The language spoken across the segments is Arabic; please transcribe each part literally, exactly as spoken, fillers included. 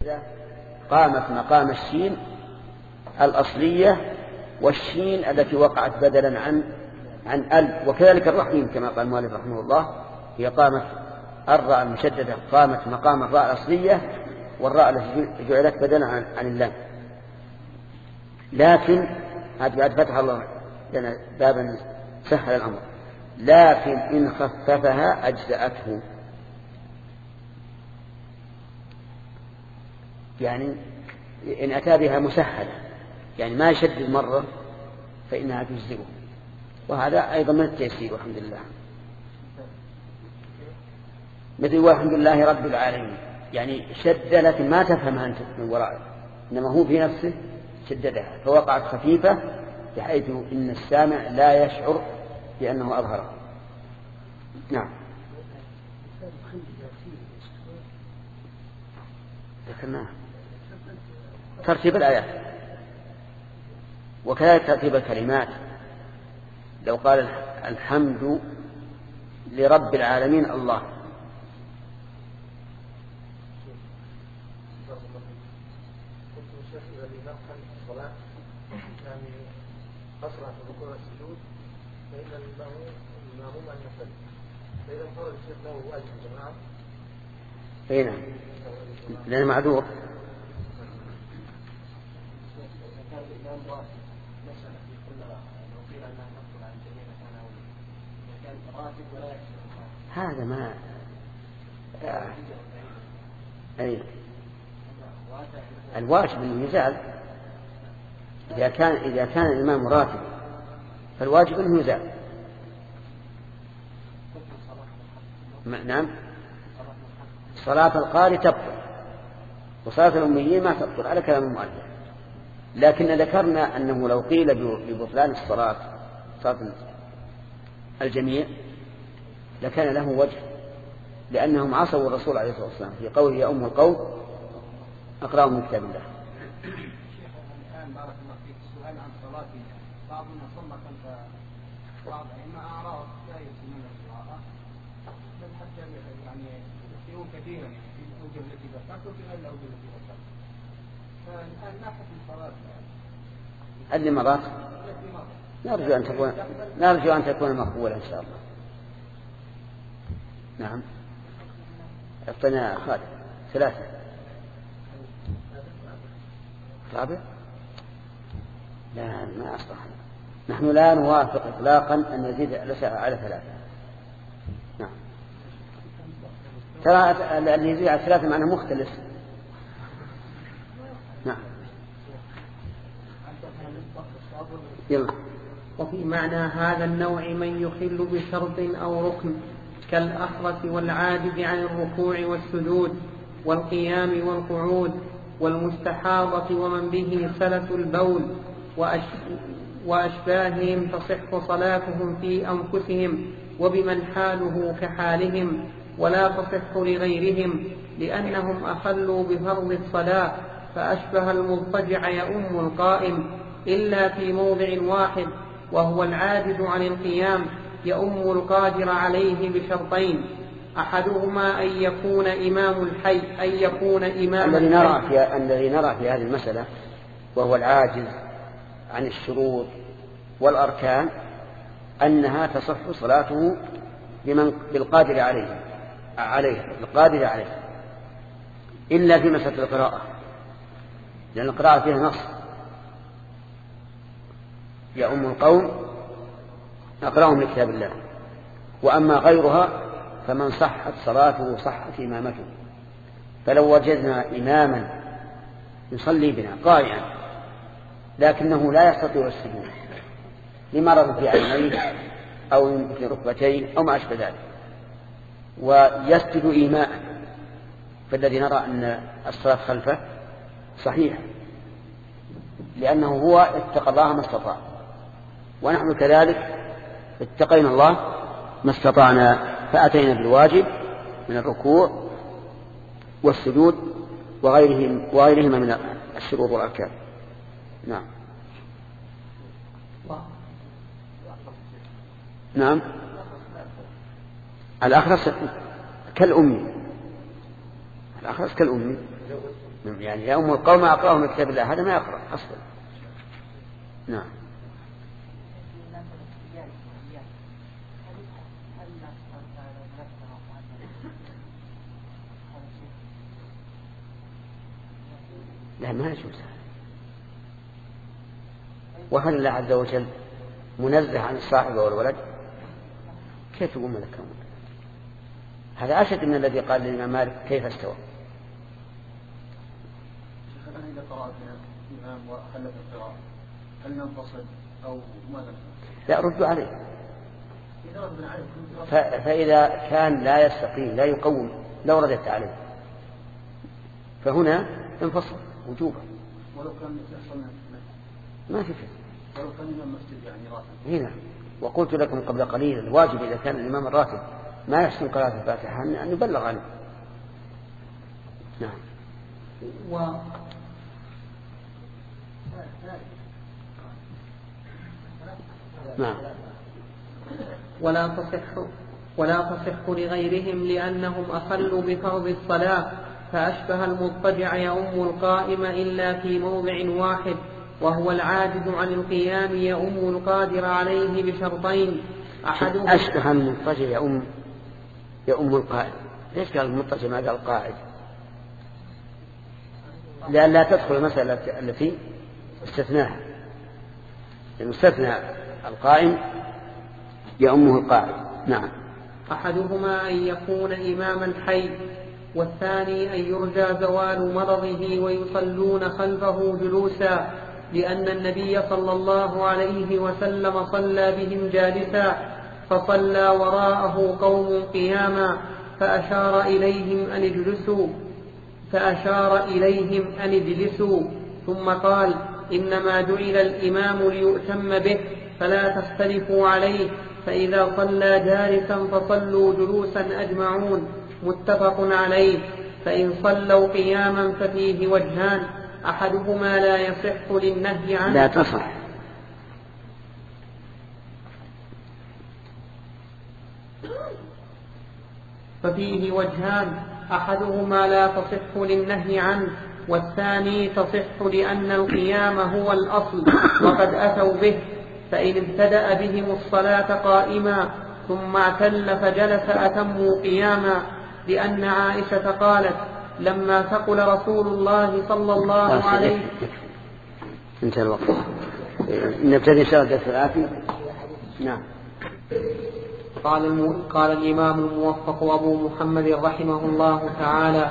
قامت مقام الشين الأصلية والشين التي وقعت بدلا عن عن ال. وكذلك الرحيم كما قال المؤلف رحمه الله، هي قامت الراء المشددة قامت مقام الراء الأصلية والراء التي جعلت بدلا عن, عن اللام. لكن هذا بعد فتح الله لنا بابا سهل الأمر، لكن إن خففها أجزأته، يعني إن أتى بها مسهلة يعني ما يشدد مرة فإنها تجزئه، وهذا أيضا من التيسير والحمد لله. مثل والحمد لله رب العالمين، يعني شد لكن ما تفهمها أنت من وراء، إنما هو في نفسه شددها فوقعت خفيفة بحيث إن السامع لا يشعر بأنه أظهره. نعم ذكرناه ترتيب الآيات وكذلك ترتيب الكلمات. لو قال الحمد لرب العالمين الله، أسرع في الركوع والسجود فإن المأموم أن يصلي، فإذا انفرد الشيخ له أجر الجماعة. أي نعم لأنه معذور. هذا ما آه. أي الواجب أنه يزال. إذا كان إذا كان الإمام راتب فالواجب أنه يزال. نعم صلاة القارئ تبطل وصلاة الأميين ما تبطل على كلام المؤلف، لكن ذكرنا أنه لو قيل ببطلان الصلاة صلاة الجميع لكان له وجه، لأنهم عصوا الرسول عليه الصلاة والسلام في قوله يا أم القوم أقرأهم من كتاب الله. بعضنا صلى خلف بعض أئمة أعراض لا يسمون القراءة، بل حتى يعني يكثرون كثيرا في الأوجه التي ذكرت وفي غير الأوجه التي ذكرت. فالآن ناحية الصلاة اللي مرات نرجو أن تكون نرجو أن تكون مقبولة إن شاء الله. نعم أعطنا خالد ثلاثة رابع. لا ما أصلح، نحن لا نوافق إطلاقا أن نزيد الأسعة على ثلاثة. نعم ترى اللي يزيد على ثلاثة معناه مختلف. نعم يلا. وفي معنى هذا النوع من يخل بشرط أو ركن كالأخرس والعاجز عن الركوع والسجود والقيام والقعود والمستحاضة ومن به سلس البول وأشباههم تصح صلاتهم في أنفسهم وبمن حاله كحالهم، ولا تصح لغيرهم لأنهم أخلوا بفرض الصلاة، فأشبه المضطجع يؤم القائم إلا في موضع واحد وهو العاجز عن القيام يؤم القادر عليه بشرطين، أحدهما أن يكون إمام الحي أن يكون إمام الذي نرى في الذي نرى في هذه المسألة وهو العاجز عن الشروط والأركان أنها تصح صلاته بمن بالقادر عليه عليه القادر عليه إلا في مسألة القراءة، لأن القراءة فيها نص يا أم القوم أقرأهم لكتاب الله، وأما غيرها فمن صحت صلاته صحت إمامته. فلو وجدنا إماما يصلي بنا قائما لكنه لا يستطيع السجود لمرض في عينيه أو في ركبتين أو ما أشبه ذلك ويسجد إيماء، فالذي نرى أن الصلاة خلفه صحيح لأنه هو اتقى الله ما استطاع، ونحن كذلك اتقينا الله ما استطعنا فأتينا بالواجب من الركوع والسجود وغيرهم وغيرهما من الشروط والأركان. نعم نعم الأخرس كالأمي الأخرس كالأمي، يعني يأم القوم أقرأهم من كتاب الله، هذا ما يقرأ أصلا. نعم. لا ما يجوز، وهل الله عز وجل منزه عن الصاحب والولد؟ كيف تقول ملكا؟ هذا أشد من الذي قال للإمام مالك كيف استوى. إذا قرأت الإمام وخلف القراءة هل ننفصل أو ماذا؟ لا ردوا عليه. فإذا كان لا يستقيم لا يقوم لو ردت عليه فهنا انفصل وجوبا. ولو كان يحصل ما في فيه. ولو كان الإمام مسجد يعني راتب. هنا وقلت لكم قبل قليل الواجب إذا كان الإمام الراتب ما يحسن قراءة الفاتحة أن يبلغ عنه. نعم. و... نعم. ولا تصح ولا تصح لغيرهم لأنهم أخلوا بفرض الصلاة، فأشبه المضطجع يؤم القائم إلا في موضع واحد، وهو العاجز عن القيام يؤم القادر عليه بشرطين. أحدهما أشبه المضطجع يؤم يؤم القائم. ليش قال المضطجع ما قال قاعد؟ لأن لا تدخل المسألة التي استثناها، المستثنى القائم يؤمه القاعد. نعم. أحدهما أن يكون إماما حي، والثاني أن يرجى زوال مرضه ويصلون خلفه جلوسا، لأن النبي صلى الله عليه وسلم صلى بهم جالسا، فصلى وراءه قوم قياما فأشار إليهم أن اجلسوا فأشار إليهم أن اجلسوا ثم قال: إنما جعل الإمام ليؤتم به فلا تختلفوا عليه، فإذا صلى جالسا فصلوا جلوسا أجمعون. متفق عليه. فإن صلوا قياما ففيه وجهان، أحدهما لا يصح للنهي عنه لا تصح ففيه وجهان أحدهما لا تصح للنهي عنه، والثاني تصح لأن القيام هو الأصل وقد أتوا به. فإن ابتدأ بهم الصلاة قائما ثم اعتل فجلس أتموا قياما، لأن عائشة قالت: لما ثقل رسول الله صلى الله عليه انتهى الوقت. نبتدي سؤال الثلاثي. نعم. قال, الم... قال الإمام الموفق أبو محمد رحمه الله تعالى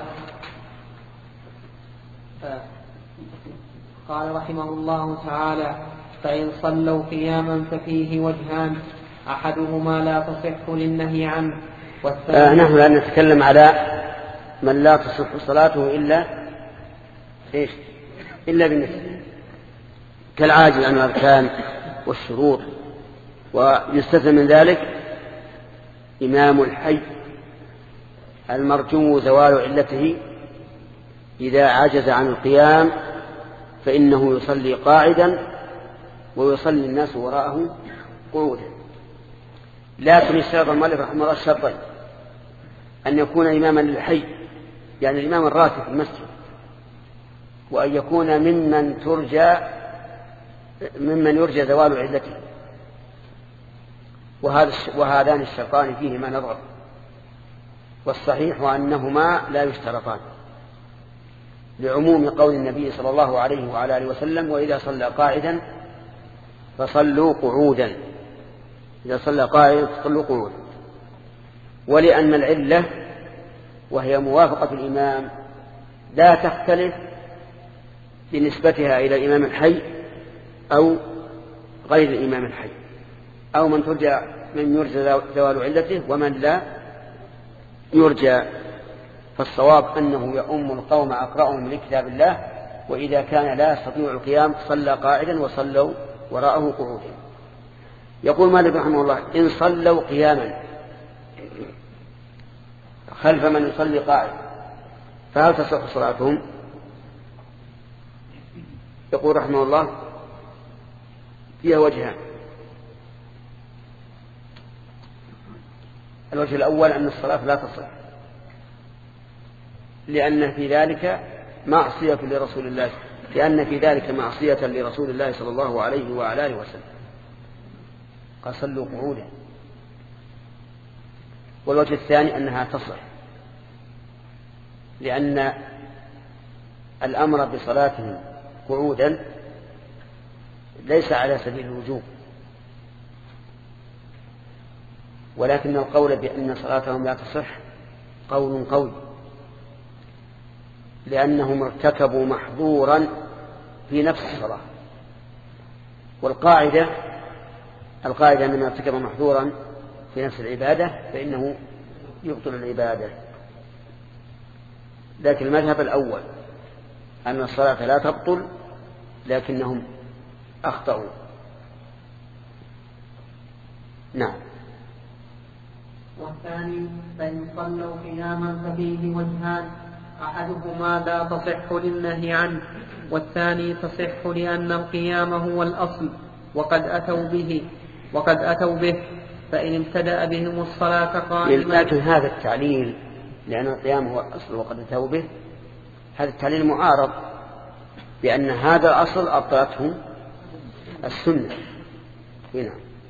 قال رحمه الله تعالى: فإن صلوا قياما ففيه وجهان، أحدهما لا تصح للنهي عنه، والثاني آه نحن لا نتكلم على من لا تصح صلاته إلا إيش إلا بالنسبة كالعاجز عن الأركان والشروط، ويستثنى من ذلك إمام الحي المرجو زوال علته إذا عجز عن القيام فإنه يصلي قاعدا ويصلي الناس وراءه قعودا. لكن اشترط المؤلف رحمه الله الشرطين: أن يكون إماما للحي يعني الإمام الراتب في المسجد، وأن يكون ممن ترجى ممن يرجى زوال علته. وهذا وهذان الشرطان فيهما نظر، والصحيح أنهما لا يشترطان لعموم قول النبي صلى الله عليه وعلى آله وسلم: وإذا صلى قاعدا فصلوا قعودا. إذا صلى قاعدا فصلوا قعودا. ولأن العلة وهي موافقة الإمام لا تختلف بنسبتها إلى الإمام الحي أو غير الإمام الحي، أو من ترجى من يرجى زوال علته ومن لا يرجى. فالصواب أنه يؤم القوم أقرأهم لكتاب الله، وإذا كان لا يستطيع القيام صلى قاعدا وصلوا وراءه قعودا. يقول مالك رحمه الله: إن صلوا قياما خلف من يصلي قاعدا فهل تصح صلاتهم؟ يقول رحمه الله: فيها وجهان. الوجه الأول أن الصلاة لا تصح، لأن في ذلك معصية لرسول الله لأن في ذلك معصية لرسول الله صلى الله عليه وعلى آله وسلم. قال صلوا قعودا. والوجه الثاني أنها تصح، لأن الأمر بصلاتهم قعودا ليس على سبيل الوجوب، ولكن القول بأن صلاتهم لا تصح قول قوي، لأنهم ارتكبوا محظورا في نفس الصلاة. والقاعدة القاعدة أن من ارتكب محظورا في نفس العبادة فإنه يبطل العبادة. لكن المذهب الأول أن الصلاة لا تبطل لكنهم أخطأوا. نعم. والثاني فإن صلوا قياما ففيه وجهان، أحدهما لا تصح للنهي عنه، والثاني تصح لأن القيام هو الأصل وقد أتوا به وقد أتوا به فإن ابتدأ بهم الصلاة قائما. لكن هذا التعليل لأن القيام هو الأصل وقد أتوا به، هذا التعليل معارض بأن هذا الأصل أبطلته السنة. هنا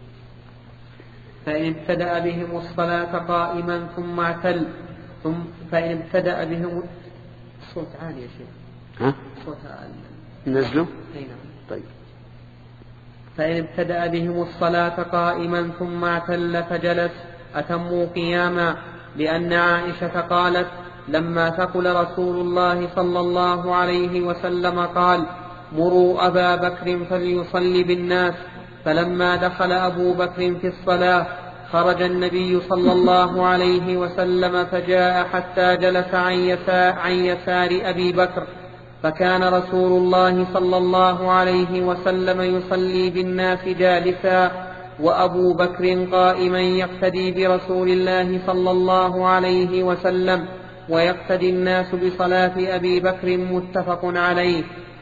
فإن ابتدأ بهم الصلاة قائما ثم اعتل ثم فإن ابتدأ بهم الصوت عالي يا شيخ. ها؟ صوت عالي. نزله؟ نعم. طيب. فإن ابتدأ بهم الصلاة قائما ثم اعتل فجلس أتموا قياما، لأن عائشة قالت لما ثقل رسول الله صلى الله عليه وسلم قال مروا أبا بكر فليصلي بالناس، فلما دخل أبو بكر في الصلاة خرج النبي صلى الله عليه وسلم فجاء حتى جلس عن يسار, عن يسار أبي بكر، فكان رسول الله صلى الله عليه وسلم يصلي بالناس جالسا وأبو بكر قائما يقتدي برسول الله صلى الله عليه وسلم، ويقتدي الناس بصلاة أبي بكر متفق عليه.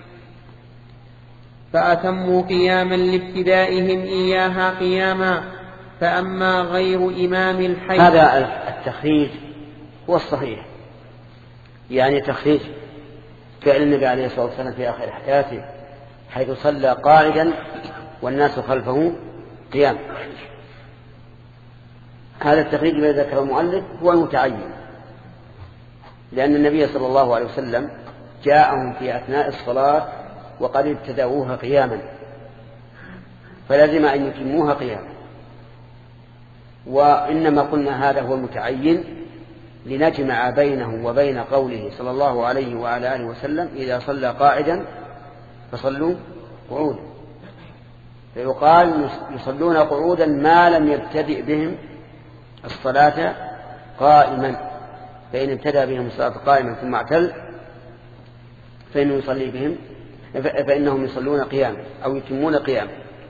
فأتموا قياما لابتدائهم إياها قياما. فأما غير إمام الحي، هذا التخريج هو الصحيح، يعني تخريج فعل النبي عليه الصلاة والسلام في آخر حياته حيث صلى قاعدا والناس خلفه قيام. هذا التخريج الذي ذكره المؤلف هو المتعين، لأن النبي صلى الله عليه وسلم جاءهم في أثناء الصلاة وقد ابتدأوها قياما، فلازم أن يتموها قياما. وإنما قلنا هذا هو المتعين لنجمع بينه وبين قوله صلى الله عليه وعلى آله وسلم إذا صلى قاعدا فصلوا قعودا، فيقال يصلون قعودا ما لم يبتدئ بهم الصلاة قائما، فإن ابتدأ بهم الصلاة قائما ثم اعتل فإنه يصلي بهم فإنهم يصلون قياما أو يتمون قياما.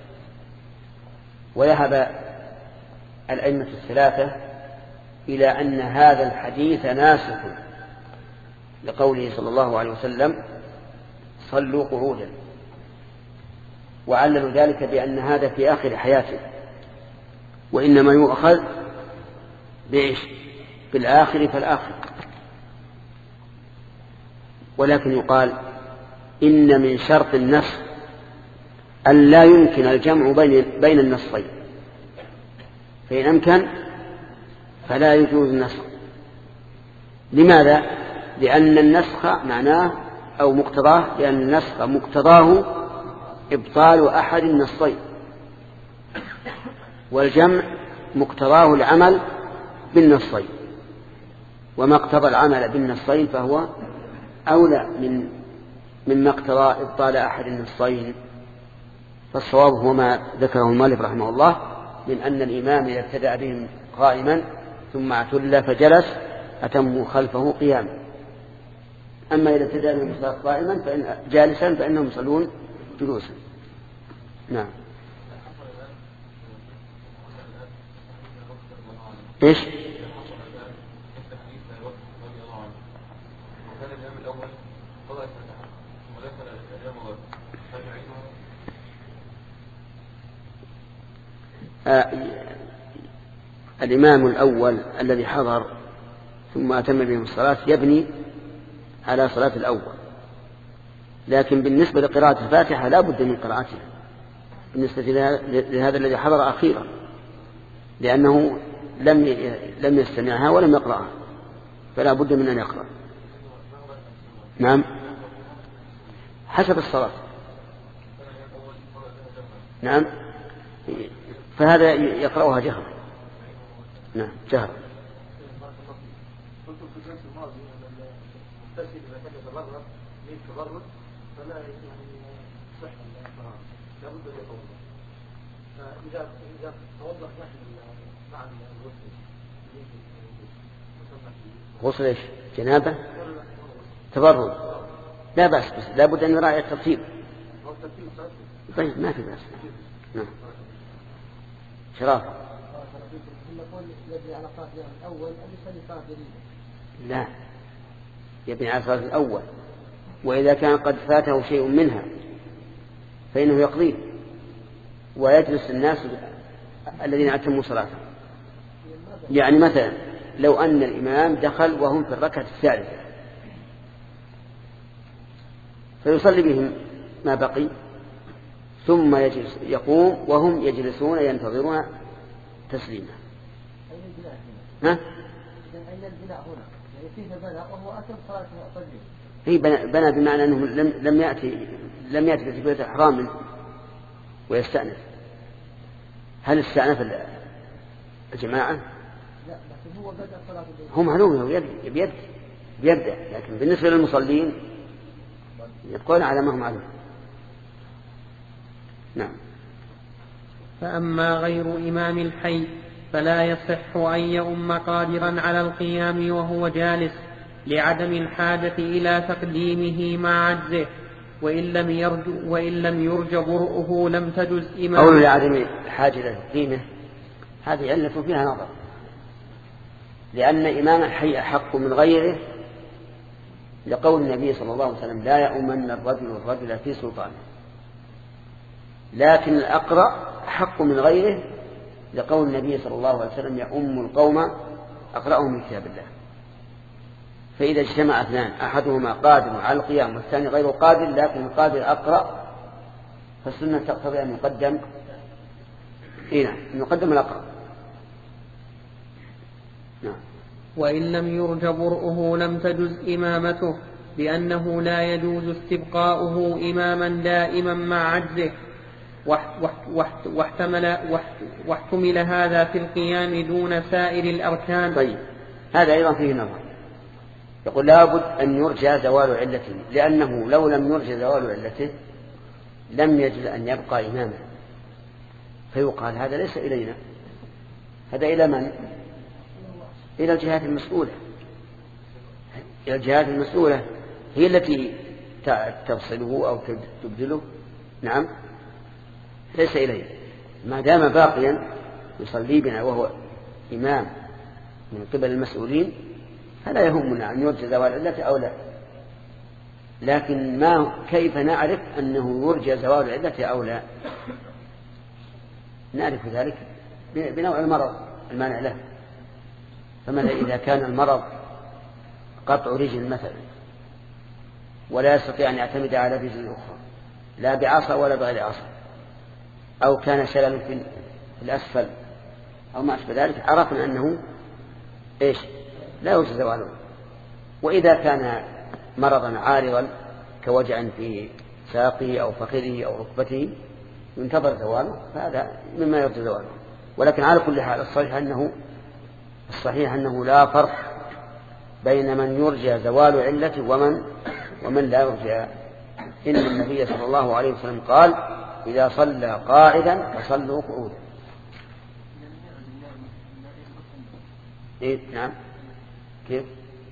وذهب الأئمة الثلاثة إلى أن هذا الحديث ناسخ لقوله صلى الله عليه وسلم صلوا قعودا، وعللوا ذلك بأن هذا في آخر حياته، وإنما يؤخذ بإيش؟ بالآخر فالآخر. ولكن يقال إن من شرط النص أن لا يمكن الجمع بين, بين النصين، فإن أمكن فلا يجوز النسخ. لماذا؟ لأن النسخ معناه أو مقتضاه لأن النسخ مقتضاه إبطال أحد النصين، والجمع مقتضاه العمل بالنصين، وما اقتضى العمل بالنصين فهو أولى من مما اقتضى إبطال أحد النصين. فالصواب هو ما ذكره المؤلف رحمه الله من أن الإمام إذا ابتدأ بهم قائما ثم اعتل فجلس أتموا خلفه قياما. أما إذا ابتدأ بهم الصلاة قائما فإن جالسا فإنهم يصلون جلوسا. نعم. إيش؟ آه الإمام الأول الذي حضر ثم أتم بهم الصلاة يبني على صلاة الأول. لكن بالنسبة لقراءة الفاتحة لا بد من قراءتها بالنسبة لهذا الذي حضر أخيرا، لأنه لم لم يستمعها ولم يقرأها، فلا بد من أن يقرأ. نعم حسب الصلاة. نعم فهذا يقرأها جهرا. نعم جهرا. فلا يعني صح الطهارة لابد أن يتوضأ. فإذا إذا توضأ نحن مع الغسل غسل ايش؟ جنابة؟ تبرد؟ لا بأس، بس لابد أن يراعي الترتيب. طيب ما في بأس. نعم شرافة. لا يبني على صلاة الأول، وإذا كان قد فاته شيء منها فإنه يقضيه ويجلس الناس الذين أتموا صلاته. يعني مثلا لو أن الإمام دخل وهم في الركعة الثالثة فيصلي بهم ما بقي، ثم يجلس يقوم وهم يجلسون ينتظرون تسليمه. ها؟ أين البناء هنا؟ يعني كيف بنى وهو أتم صلاته وأصلي؟ هي بنى بمعنى أنه لم لم يأتي لم يأتي بتكبيرة الإحرام ويستأنف. هل استأنف الجماعة؟ لا لكن هو بدأ صلاة هم معلوم يبدأ يبدأ، لكن بالنسبة للمصلين يبقون على ما هم عليه. نعم. فأما غير إمام الحي فلا يصح أن يؤم قادرا على القيام وهو جالس لعدم الحاجة إلى تقديمه مع عجزه، وإن لم يرج وإن لم يرج برؤه لم تجز إمامه. قول لعدم الحاجة إلى تقديمه هذه علة فيها نظر، لأن إمام الحي أحق من غيره لقول النبي صلى الله عليه وسلم لا يؤمن الرجل الرجل في سلطانه، لكن الأقرأ أحق من غيره لقول النبي صلى الله عليه وسلم يؤم القوم أقرأهم من كتاب الله. فإذا اجتمع اثنان أحدهما قادر على القيام والثاني غير قادر لكن القادر أقرأ فالسنة تقتضي أن يقدم إيه أن يقدم الأقرأ. نعم. وإن لم يرج برؤه لم تجز إمامته، لأنه لا يجوز استبقاؤه إماما دائما مع عجزه، واحتمل, واحتمل هذا في القيام دون سائر الأركان. طيب هذا أيضا فيه نظر. يقول لابد أن يرجى زوال علته، لأنه لو لم يرجى زوال علته لم يجد أن يبقى إماما، فيقال هذا ليس إلينا، هذا إلى من؟ إلى الجهات المسؤولة. إلى الجهات المسؤولة هي التي تفصله أو تبدله. نعم ليس إليه، ما دام باقيا يصلي بنا وهو إمام من قبل المسؤولين فلا يهمنا أن يرجى زوال علته أو لا. لكن ما كيف نعرف أنه يرجى زوال علته أو لا؟ نعرف ذلك بنوع المرض المانع له. فماذا إذا كان المرض قطع رجل مثلا ولا يستطيع أن يعتمد على رجل أخرى لا بعصا ولا بغير عصا، أو كان شلل في الأسفل أو ما أشبه ذلك، عرفنا أنه إيش لا يوجد زواله. وإذا كان مرضا عارضا كوجع في ساقه أو فخذه أو ركبته ينتظر زواله فهذا مما يرجى زواله. ولكن على كل حال الصحيح أنه الصحيح أنه لا فرق بين من يرجى زوال علته ومن ومن لا يرجى. إن النبي صلى الله عليه وسلم قال إذا صلى قاعدا فصلوا قعودا. إيه نعم كيف؟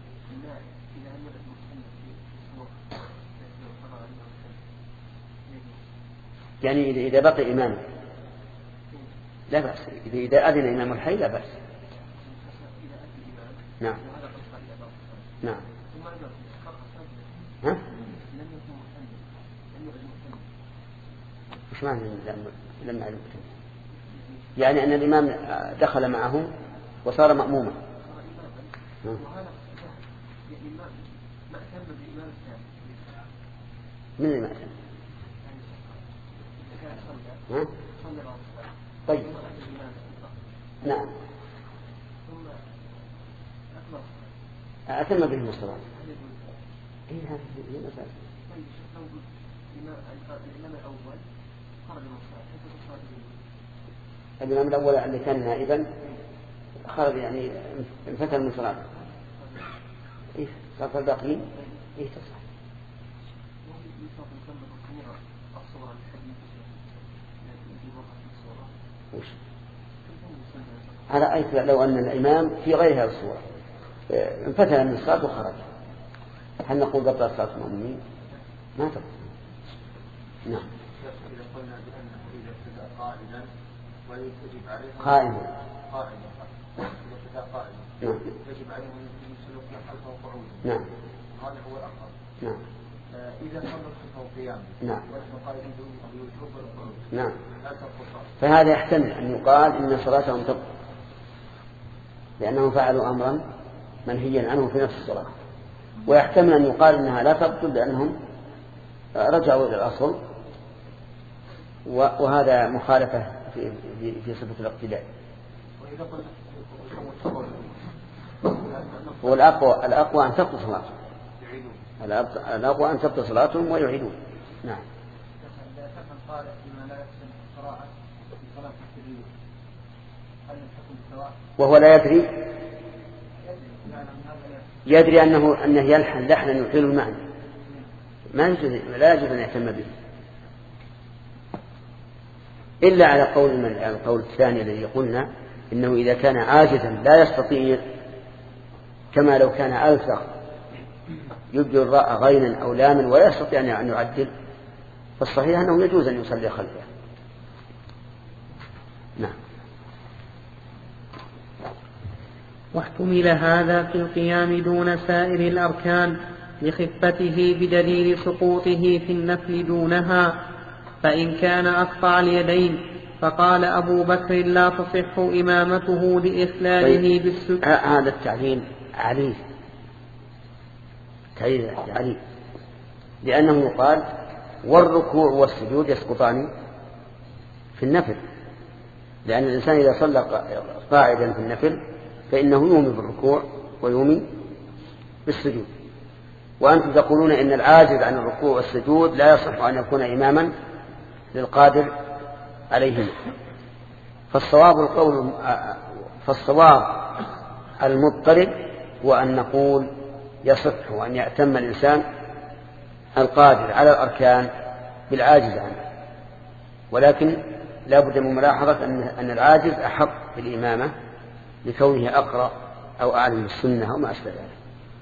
يعني إذا بقي إمام لا بأس، إذا أذن إمام الحي لا بأس. نعم نعم. ها؟ وش معنى لم يعلم؟ يعني أن الإمام دخل معهم وصار مأموما. من اللي ما أتم؟ ها؟ طيب نعم أتم بهم الصلاة. إيه هذه هي المسألة. الإمام الأول اللي كان نائبا خرج يعني انفتل من صلاته. إيه صار الباقيين إيه تصح. على أي لو أن الإمام في غير هذه الصورة انفتل من الصلاة وخرج هل نقول قبل صلاة المؤمنين؟ ما تقول. نعم. إذا قلنا بأنه إذا ابتدأ قائدا ويجب عليه قائما قائدا إذا ابتدأ قائدا نعم يجب عليه من سلوك خلفه قعودا. نعم هذا هو الأقرب. نعم. إذا صلى خلفه قياما نعم ونحن قائدين بالوجوب والقعود نعم لا تبطل. فهذا يحتمل أن يقال إن صلاتهم تبطل لأنهم فعلوا أمرا منهيا عنه في نفس الصلاة، ويحتمل أن يقال إنها لا تبطل لأنهم رجعوا إلى الأصل، وهذا مخالفة في في, في صفة الاقتداء. والأقوى الأقوى أن تبطل صلاتهم الأقوى أن تبطل صلاتهم ويعيدون. نعم. وهو لا يدري يدري أنه أنه يلحن لحنا يحيل المعنى ما يجوز لا يجوز أن يهتم به إلا على قول من القول الثاني الذي قلنا إنه إذا كان عاجزا لا يستطيع كما لو كان ألصق يبدو الراء غينا أو لاما ولا يستطيع أن يعدل فالصحيح أنه يجوز أن يصلي خلفه. نعم. واحتمل هذا في القيام دون سائر الأركان لخفته بدليل سقوطه في النفل دونها، فإن كان أقطع اليدين فقال أبو بكر لا تصح إمامته لإخلاله بالسجود. هذا التعليل عليه تعليل عليه لأنه قال والركوع والسجود يسقطان في النفل، لأن الإنسان إذا صلى قاعدا في النفل فإنه يومي بالركوع ويومي بالسجود، وأنتم تقولون إن العاجز عن الركوع والسجود لا يصح أن يكون إماما للقادر عليهما. فالصواب القول فالصواب المضطرب وأن نقول يصح وأن يأتم الإنسان القادر على الأركان بالعاجز عنه، ولكن لا بد من ملاحظة أن العاجز أحق بالإمامة لكونه أقرأ أو أعلم السنة أو ما أشبه ذلك.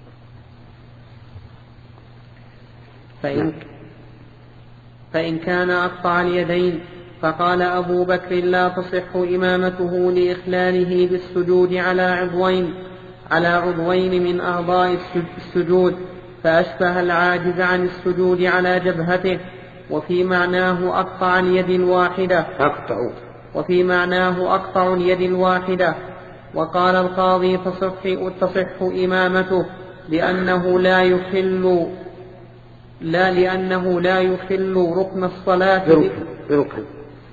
فإن, فإن كان أقطع اليدين فقال أبو بكر لا تصح إمامته لإخلاله بالسجود على عضوين على عضوين من أعضاء السجود، فأشبه العاجز عن السجود على جبهته، وفي معناه أقطع اليد الواحدة أقطع وفي معناه أقطع اليد الواحدة. وقال القاضي تصح, تصح إمامته لأنه لا يخل لا لأنه لا يخل ركن الصلاة بركن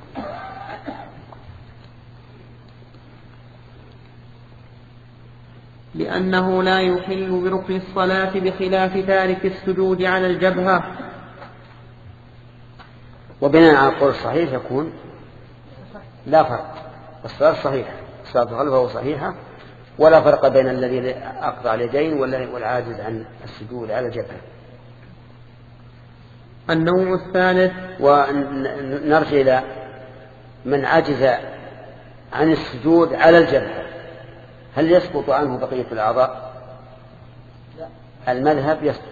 لأنه لا يخل بركن الصلاة بخلاف تارك السجود على الجبهة. وبناء على القول الصحيح يكون لا فرق، الصلاة صحيحة، الصلاة خلفه صحيحة، ولا فرق بين الذي أقطع اليدين والعاجز عن السجود على الجبهة. النوع الثالث. ونرجع إلى من عجز عن السجود على الجبهة هل يسقط عنه بقية الأعضاء؟ المذهب يسقط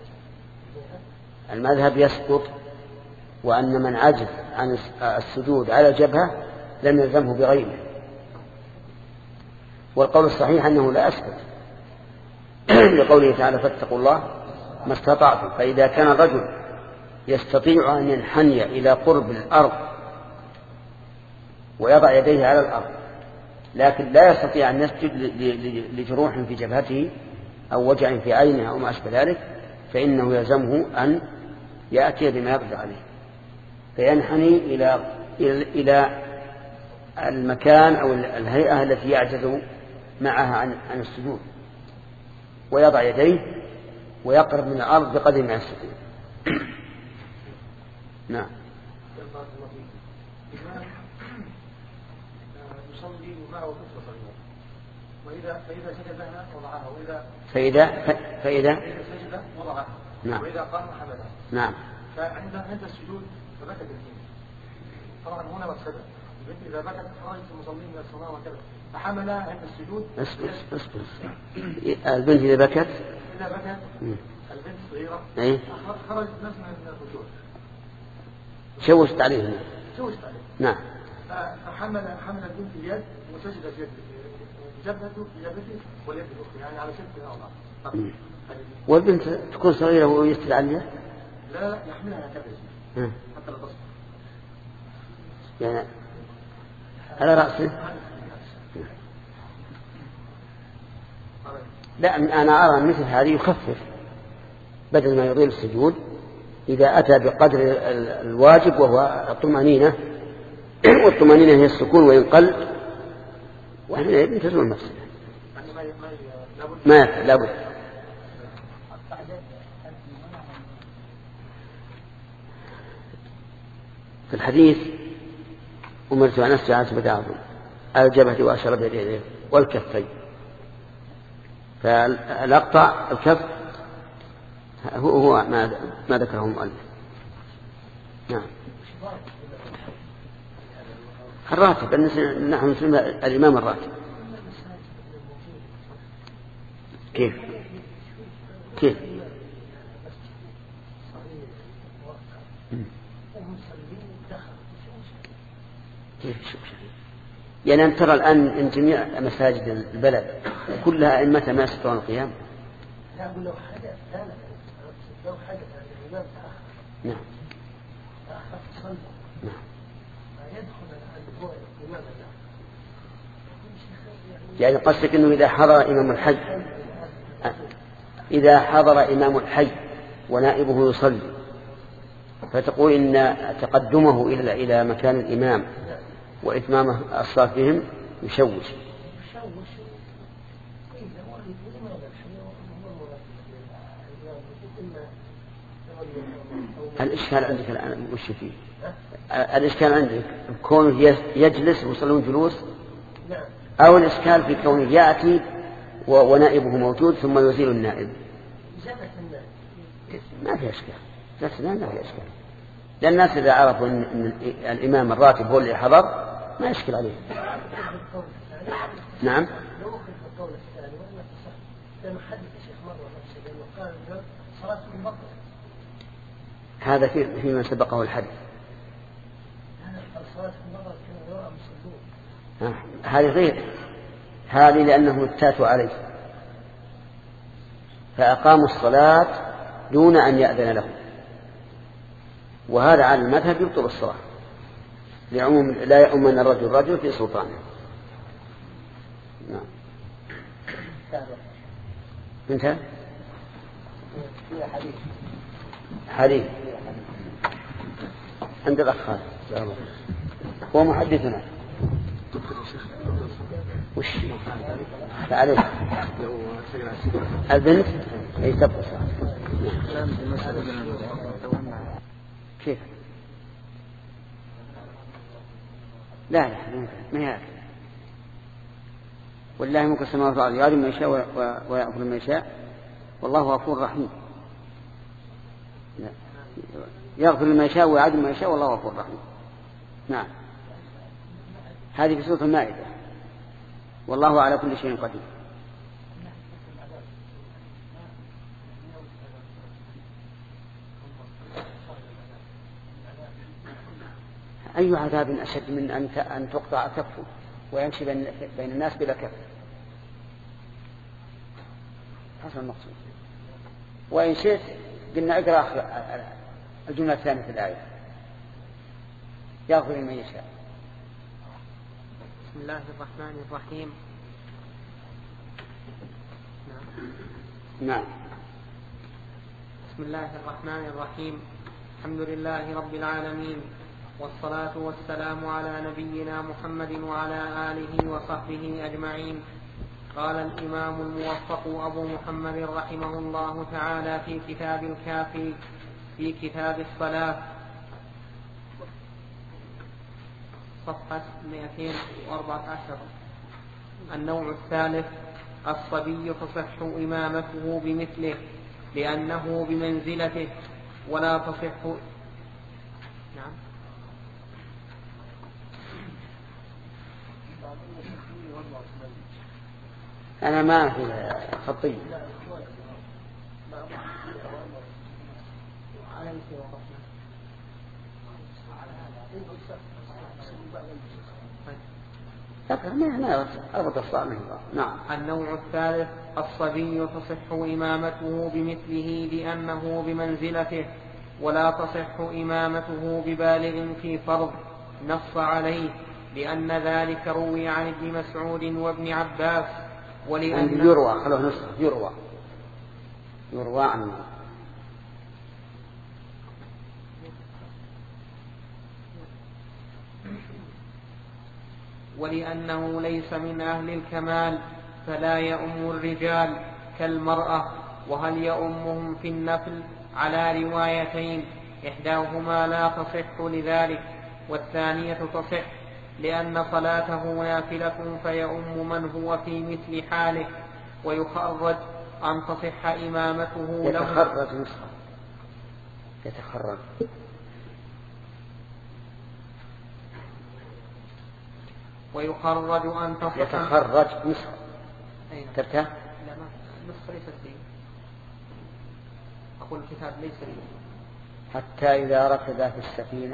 المذهب يسقط وأن من عجز عن السجود على الجبهة لم يلزمه بغيره، والقول الصحيح أنه لا يسقط لقوله تعالى فاتقوا الله ما استطعتم. فإذا كان الرجل يستطيع أن ينحني إلى قرب الأرض ويضع يديه على الأرض لكن لا يستطيع أن يسجد لجروح في جبهته أو وجع في عينه أو ما أشبه ذلك فإنه يلزمه أن يأتي بما يقدر عليه، فينحني إلى إلى المكان أو الهيئة التي يعجز معها عن عن السجود، ويضع يديه ويقرب من الأرض بقدر ما يستطيع. نعم. يصلي معه طفل صغير، وإذا فإذا سجدها وضعها، وإذا فإذا فإذا سجد وضعها، نعم. وإذا قام حملها. نعم. فعند عند السجود فبكت البنت، طبعا هنا والسجد البنت إذا بكت خرجت المصلين من الصلاة وكذا، فحملها عند السجود. اصبر اصبر. البنت إذا بكت إذا بكت البنت صغيرة أي خرجت نفس من الرجوع، شوشت عليه. شوشت عليه. نعم. فحمل حمل البنت اليد وسجد في جبهته في جبهته واليد الأخرى، يعني على شكل أوضح. والبنت تكون صغيرة ويستر عليها؟ لا لا يحملها هكذا حتى لا تصبح. يعني على رأسه؟ لا، أنا أرى مثل هذه يخفف بدل ما يطيل السجود إذا أتى بقدر الواجب وهو الطمأنينة، والطمأنينة هي السكون وينقل، وحينئذ تزول المفسدة. ما لا بد. في الحديث أمرت أن أسجد على سبعة أعظم الجبهة وأشار بيديه والكفين، فالأقطع الكف هو ما ما ذكره المؤلف. نعم. الراتب نحن نسمى الإمام الراتب. كيف كيف كيف يعني أن ترى الآن إن جميع مساجد البلد كلها أئمة ما يستطيعون القيام. لا لو حدث لا لا لو حدث الإمام تأخر. نعم. تأخر صلى. نعم. يدخل الأسبوع الإمام يعني قصدك إنه إذا حضر إمام الحي إذا حضر إمام الحي ونائبه يصلي فتقول إن تقدمه إلى إلى مكان الإمام وإتمامه الصلاة بهم يشوش. الإشكال عندك الآن وش فيه؟ الإشكال عندك كونه يجلس ويصلون جلوس، أو الإشكال في كونه يأتي ونائبه موجود ثم يزيل النائب؟ ما في إشكال، لا ما في إشكال، لأن الناس إذا عرفوا أن الإمام الراتب هو اللي حضر ما يشكل عليه. نعم. هذا في فيما سبقه الحديث. هذه غير هذه لأنه اتاتوا عليه فأقاموا الصلاة دون أن يأذن لهم، وهذا على المذهب يبطل الصلاة لعموم لا يؤمن الرجل رجل في سلطانه. نعم. انتهى. حديث حديث عند الأخ خالد هو محدثنا. وش عليه البنت أي تبقى كيف؟ لا لا ما هي والله ممكن السماوات والأرض يعلم ما يشاء ويأخذ ما يشاء والله غفور رحيم. يغفر ما يشاء ويعلم ما يشاء والله غفور رحيم. نعم. هذه في سورة المائدة. والله على كل شيء قدير. أي عذاب أشد من أن تقطع كفه ويمشي بين الناس بلا كف؟ حسن المقصود. وإن شئت قلنا اقرأ الجملة الثانية في الآية يغفر من يشاء. بسم الله الرحمن الرحيم. نعم. بسم الله الرحمن الرحيم. الحمد لله رب العالمين، والصلاة والسلام على نبينا محمد وعلى آله وصحبه أجمعين. قال الإمام الموفق أبو محمد رحمه الله تعالى في كتاب الكافي في كتاب الصلاة صفحة مئتين وأربعة عشر: النوع الثالث: الصبي تصح إمامته بمثله لأنه بمنزلته ولا تصح. نعم. أنا ما في خطي. نعم. النوع الثالث: الصبي تصح إمامته بمثله لأنه بمنزلته ولا تصح إمامته ببالغ في فرض نص عليه، لأن ذلك روي عن ابن مسعود وابن عباس. ولأن يروى خلوه نص يروى يروى عنه. ولأنه ليس من أهل الكمال فلا يؤم الرجال كالمرأة. وهل يؤمهم في النفل على روايتين: إحداهما لا تصح لذلك، والثانية تصح لأن صلاته نافلة فيؤم من هو في مثل حاله، ويخرج أن تصح إمامته له. يتخرج نصف يتخرج ويخرج أن تصح يتخرج نصف ترتاح. لا ما نصف ليست لي، أقول الكتاب ليس لي. حتى إذا ركب في السفينة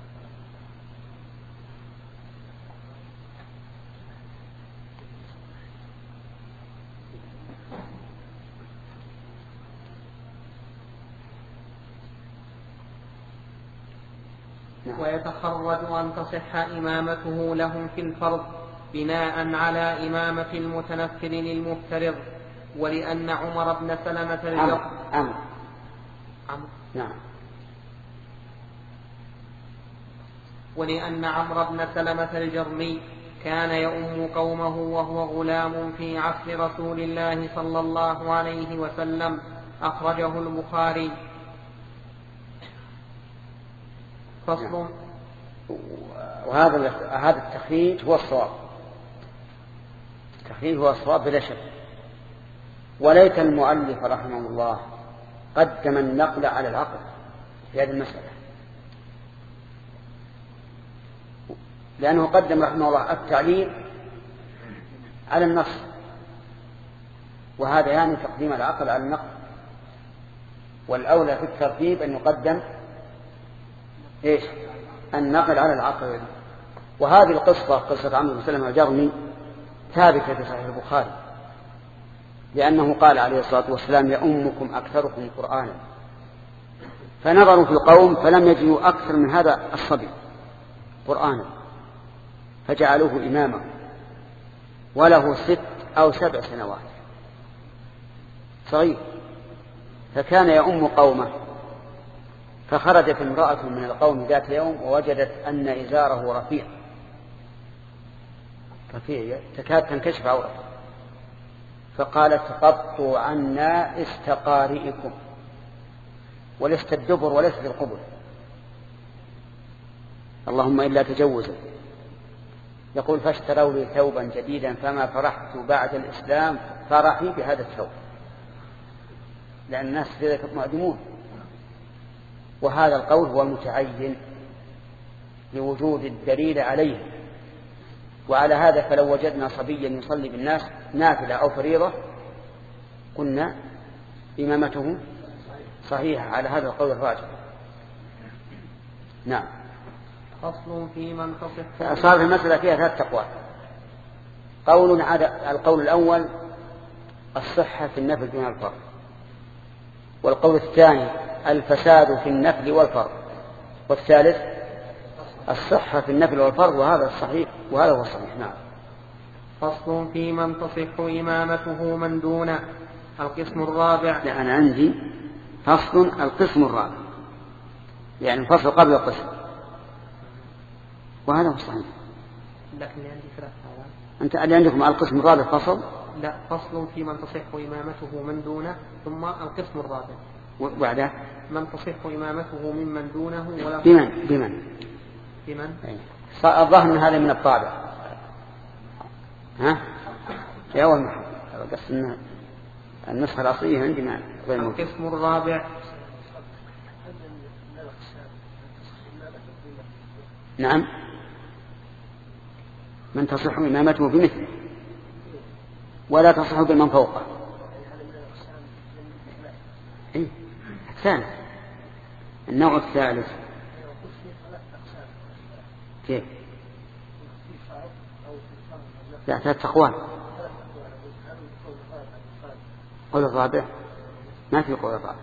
ويتخرج أن تصح إمامته لهم في الفرض بناء على إمامة المتنفل للمفترض. ولأن عمر بن سلمة الجرمي عمرو عمرو نعم ولأن عمرو بن سلمة الجرمي كان يؤم قومه وهو غلام في عصر رسول الله صلى الله عليه وسلم، أخرجه البخاري. فصل. وهذا هذا التخريج هو الصواب، التخريج هو الصواب بلا شك. وليت المؤلف رحمه الله قدم النقل على العقل في هذه المسألة، لأنه قدم رحمه الله التعليل على النص، وهذا يعني تقديم العقل على النقل. والأولى في الترتيب أن يقدم إيش؟ النقل على العقل. وهذه القصة قصة عمرو بن سلمة الجرمي ثابتة في صحيح البخاري، لأنه قال عليه الصلاة والسلام: يؤمكم أكثركم قرآنا. فنظروا في القوم فلم يجدوا أكثر من هذا الصبي قرآنا، فجعلوه إماما وله ست أو سبع سنوات صغير، فكان يؤم قومه. فخرجت امرأة من القوم ذات يوم ووجدت أن إزاره رفيع رفيع تكاد تنكشف عورته، فقالت: غطوا عنا استقارئكم، ولست الدبر ولست القبر، اللهم إلا تجوزا. يقول: فاشتروا لي ثوبا جديدا فما فرحت بعد الإسلام فرحي بهذا الثوب، لأن الناس في ذلك مؤدمون. وهذا القول هو المتعين لوجود الدليل عليه. وعلى هذا فلو وجدنا صبيا يصلي بالناس نافلة أو فريضة قلنا إمامته صحيحة على هذا القول الراجح. نعم. فصل في من تصح. صار في المسألة فيها ثلاث أقوال. قول القول الأول: الصحة في النفل دون الفرض. والقول الثاني: الفساد في النفل والفرض. والثالث: الصحة في النفل والفرض، وهذا الصحيح وهذا هو الصحيح. نعم. فصل في من تصح إمامته من دونه. القسم الرابع. لا أنا عندي فصل القسم الرابع، يعني الفصل قبل القسم، وهذا هو صحيح. لكن عندي ثلاث حالات. أنت اللي عندكم القسم الرابع فصل؟ لا، فصل في من تصح إمامته من دونه، ثم القسم الرابع وبعده من تصح إمامته ممن دونه ولا بمن بمن بمن الظاهر من هذا من الطابع. ها يا أول محمد بس إن النسخة الأصلية عندي ما غير موجود. القسم الرابع. نعم، من تصح إمامته بمثله ولا تصح بمن فوقه. إيه؟ الثالث النوع الثالث كيف؟ لا، ثلاث أقوال. قول الرابع ما في قول الرابع.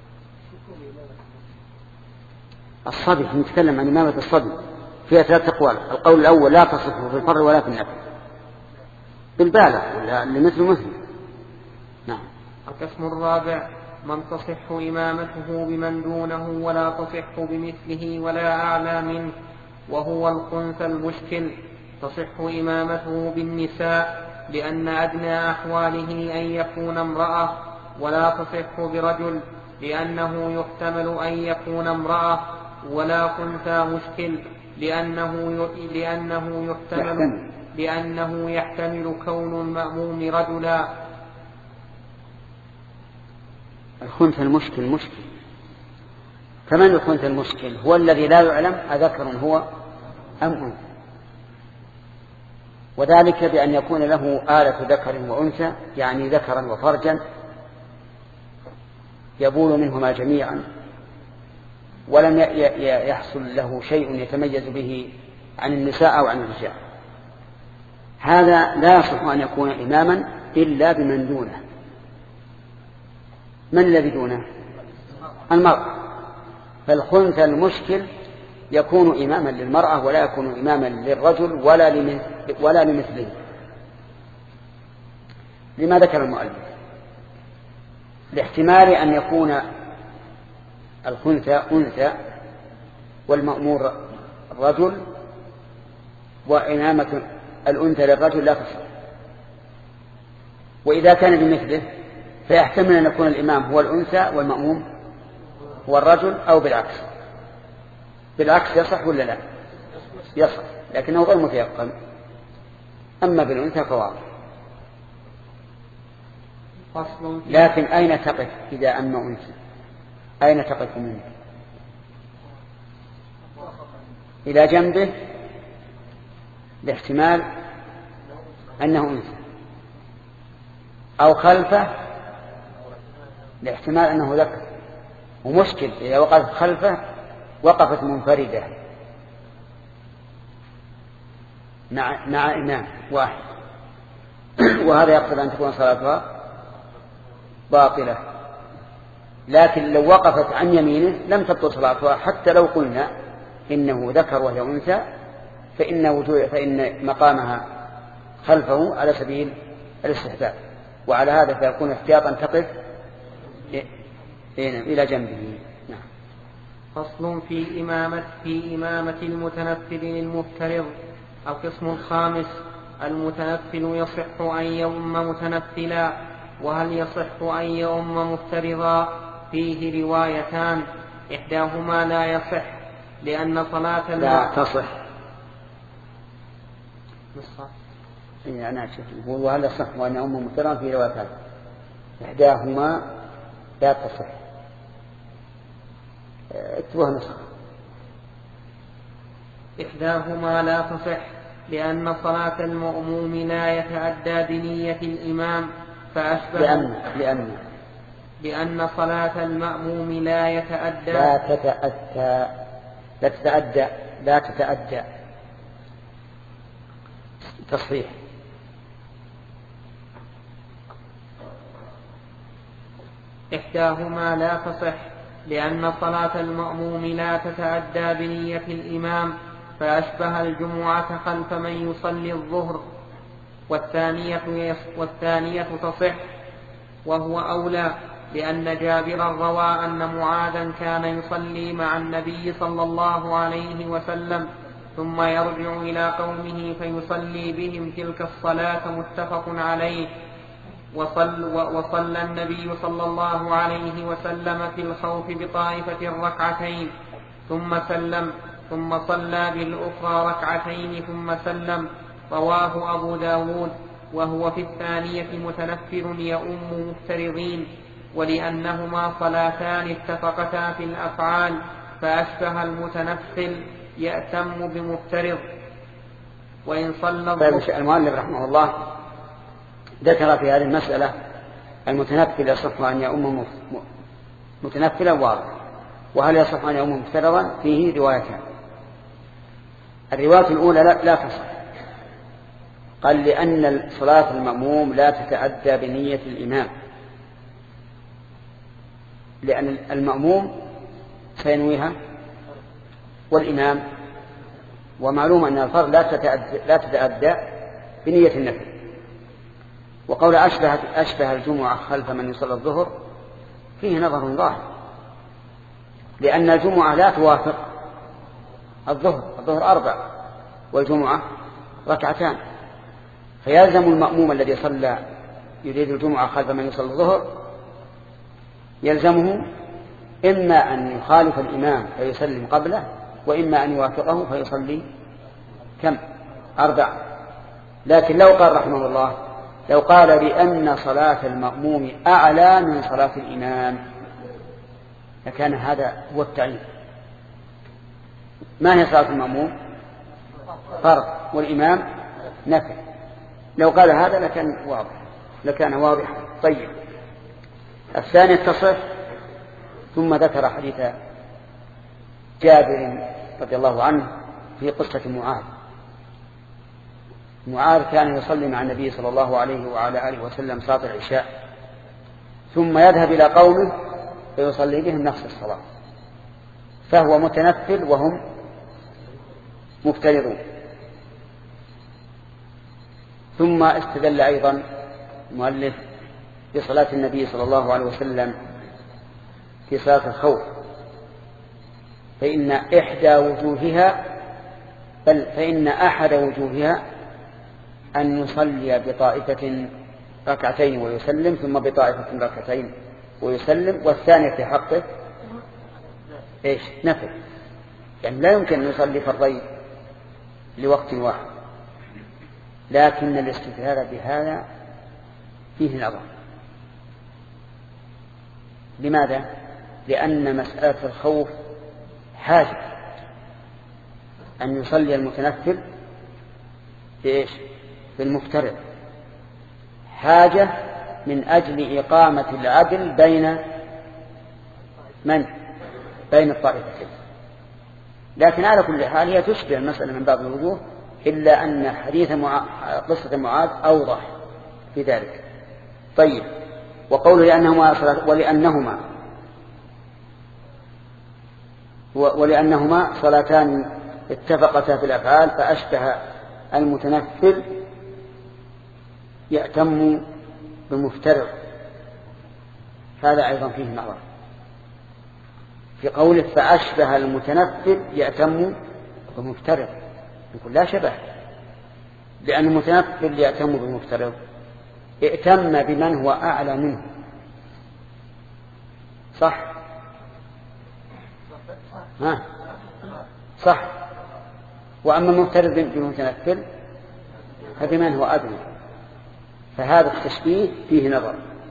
الصبي نتكلم عن إمامة الصبي فيها ثلاث أقوال. القول الأول لا تصح في الفر ولا في النفل بالبالغ لمثل مثل. نعم. القسم الرابع من تصح إمامته بمن دونه ولا تصح بمثله ولا أعلى منه، وهو الخنث المشكل. تصح إمامته بالنساء لأن أدنى أحواله أن يكون امرأة، ولا تصح برجل لأنه يحتمل أن يكون امرأة، ولا خنثى مشكل لأنه لأنه يحتمل لأنه يحتمل كون المأموم رجلا. الخنث المشكل مشكل. كمان الخنث المشكل هو الذي لا يعلم أذكر هو أم أنثى، وذلك بأن يكون له آلة ذكر وأنثى، يعني ذكرا وفرجا يبول منهما جميعا، ولم يحصل له شيء يتميز به عن النساء أو عن الرجال. هذا لا يصح أن يكون إماما إلا بمن دونه. من الذي دونه؟ المرأة. فالخنث المشكل يكون إماما للمرأة ولا يكون إماما للرجل ولا ولا لمثله. لما ذكر المؤلف؟ لاحتمال أن يكون الخنثى أنثى والمأمور الرجل، وإمامة الأنثى للرجل لا تصح. وإذا كان بمثله فيحتمل أن يكون الإمام هو الأنثى والمأموم هو الرجل، أو بالعكس. بالعكس يصح ولا لا؟ يصح، لكنه غير متيقن. أما بالأنثى فواضح. لكن أين تقف إذا أما أنثى؟ أين تقف منه؟ إلى جنبه باحتمال أنه أنثى، أو خلفه لاحتمال أنه ذكر. ومشكل إذا وقفت خلفه وقفت منفردة مع, مع إمام واحد، وهذا يقتضي أن تكون صلاتها باطلة. لكن لو وقفت عن يمينه لم تبطل صلاتها، حتى لو قلنا إنه ذكر وهي أنثى، فإن, وجوه فإن مقامها خلفه على سبيل الاستحباب، وعلى هذا فيكون احتياطا تقف إلى جنبه. نعم. فصل في إمامة في إمامة المتنفل للمفترض. القسم الخامس المتنفل يصح أن يؤم متنفلا، وهل يصح أن يؤم مفترضا؟ فيه روايتان، إحداهما لا يصح لأن صلاة لا تصح. نصح إيه أنا أشوف يقول وهل يصح أن يؤم مفترضا؟ في روايتان، إحداهما لا تصح. اكتبوها نسخة. إحداهما لا تصح لأن صلاة المأموم لا يتعدى بنية الإمام، فأشبه لأن لأن لأن صلاة المأموم لا يتعدى لا تتأدى لا تتأدى لا تتأدى تصحيح. إحداهما لا تصح لأن صلاة المأموم لا تتعدى بنية الإمام، فأشبه الجمعة خلف من يصلي الظهر. والثانية والثانية تصح وهو أولى، لأن جابرا روى أن معاذا كان يصلي مع النبي صلى الله عليه وسلم ثم يرجع إلى قومه فيصلي بهم تلك الصلاة، متفق عليه. وصل وصلى النبي صلى الله عليه وسلم في الخوف بطائفة ركعتين ثم سلم، ثم صلى بالأخرى ركعتين ثم سلم، رواه أبو داود. وهو في الثانية متنفل يؤم مفترضين، ولأنهما صلاتان اتفقتا في الأفعال فأشبه المتنفل يأتم بمفترض. وإن صلى المؤلف رحمه الله ذكر في هذه المسألة المتنفل يصح أن يؤم متنفلا واضح، وهل يصح أن يؤم مفترضا؟ فيه روايتان. الرواية الأولى لا, لا تصح، قال لأن صلاة المأموم لا تتأدى بنية الإمام، لأن المأموم سينويها والإمام، ومعلوم أن الفرض لا تتأدى, لا تتأدى بنية النفل. وقول أشبه, أشبه الجمعة خلف من يصلي الظهر فيه نظر ظاهر، لأن الجمعة لا توافق الظهر، الظهر أربع والجمعة ركعتان، فيلزم المأموم الذي صلى يريد الجمعة خلف من يصلي الظهر يلزمه إما أن يخالف الإمام فيسلم قبله، وإما أن يوافقه فيصلي كم؟ أربع. لكن لو قال رحمه الله لو قال بأن صلاة المأموم أعلى من صلاة الإمام لكان هذا هو التعيين. ما هي صلاة المأموم؟ فرض، والإمام نفل. لو قال هذا لكان واضح لكان واضحا. طيب، الثاني التصف. ثم ذكر حديث جابر رضي الله عنه في قصة معاذ. معاذ كان يصلي مع النبي صلى الله عليه وعلى آله وسلم صلاة العشاء، ثم يذهب إلى قومه فيصلي بهم نفس الصلاة، فهو متنفل وهم مفترضون. ثم استدل أيضا المؤلف بصلاة النبي صلى الله عليه وسلم في صلاة الخوف، فإن إحدى وجوهها بل فإن أحد وجوهها أن يصلي بطائفة ركعتين ويسلم، ثم بطائفة ركعتين ويسلم، والثانية في حقه إيش؟ نفل. يعني لا يمكن أن يصلي فرضين لوقت واحد، لكن الاستدلال بهذا فيه نظر. لماذا؟ لأن مسألة الخوف حاجة أن يصلي المتنفل بإيش؟ بالمفترض، حاجة من أجل إقامة العدل بين من؟ بين الطائفتين. لكن على كل حال هي تشبه المسألة من بعض الوجوه، إلا أن حديث مع... قصة معاذ أوضح في ذلك. طيب، وقوله لأنهما ولأنهما ولأنهما صلاتان اتفقتا في الأفعال فأشبه المتنفل يأتم بمفترض، هذا أيضا فيه نظر في قوله فأشبه المتنفل يأتم بمفترض. يقول لا شبه، لأن المتنفل يأتم بمفترض ائتم بمن هو أعلى منه، صح؟ ها صح. وأما المفترض بالمتنفل فبمن هو أدنى، فهذا التشبيه فيه نظر.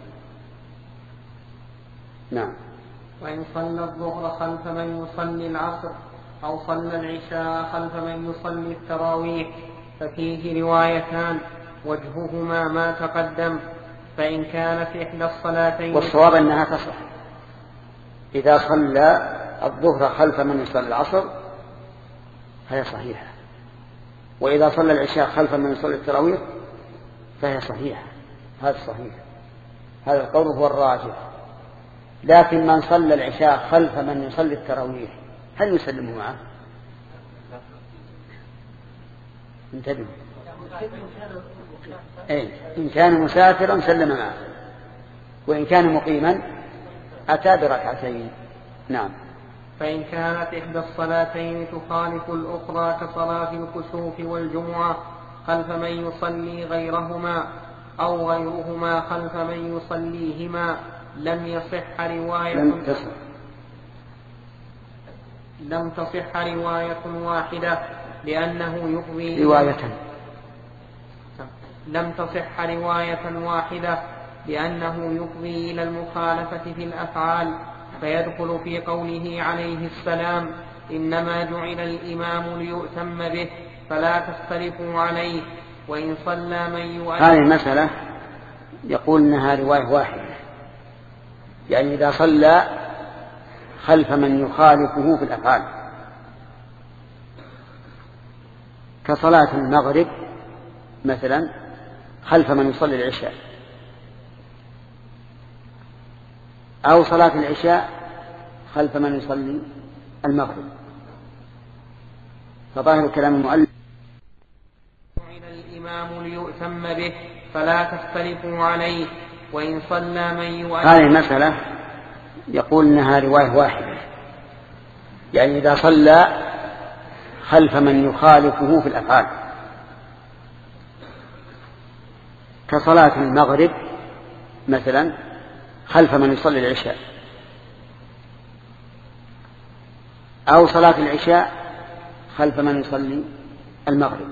نعم. وإن صلى الظهر خلف من يصلي العصر أو صلى العشاء خلف من يصلي التراويح ففيه روايتان، وجههما ما تقدم. فإن كانت إحدى الصلاتين، والصواب أنها تصح إذا صلى الظهر خلف من يصلي العصر فهي صحيحة، وإذا صلى العشاء خلف من يصلي التراويح فهي صحيحة. هذا صحيح، هذا القول هو الراجح. لكن من صلى العشاء خلف من يصلي التراويح هل يسلم معه؟ انتبهوا. أي إن كان مسافرا سلم معه، وإن كان مقيما أتى بركعتين. نعم. فإن كانت إحدى الصلاتين تخالف الأخرى كصلاة الكسوف والجمعة خلف من يصلي غيرهما أو غيرهما خلف من يصليهما لم يصح رواية لم تصح لم تصح رواية واحدة لأنه يفضي رواية لم تصح رواية واحدة لأنه يفضي إلى المخالفة في الأفعال، فيدخل في قوله عليه السلام: إنما جعل الإمام ليؤتم به فلا تختلفوا عليه وإن صلى من يؤذن. هذه المسألة يقول إنها رواية واحدة، يعني إذا صلى خلف من يخالفه في الأفعال كصلاة المغرب مثلا خلف من يصلي العشاء، أو صلاة العشاء خلف من يصلي المغرب، فظاهر كلام المؤلف جعل الإمام ليؤتم به فلا تختلفوا عليه وإن صلى من يؤذن. هذه المسألة يقول إنها رواية واحدة، يعني إذا صلى خلف من يخالفه في الأفعال كصلاة المغرب مثلا خلف من يصلي العشاء، أو صلاة العشاء خلف من يصلي المغرب،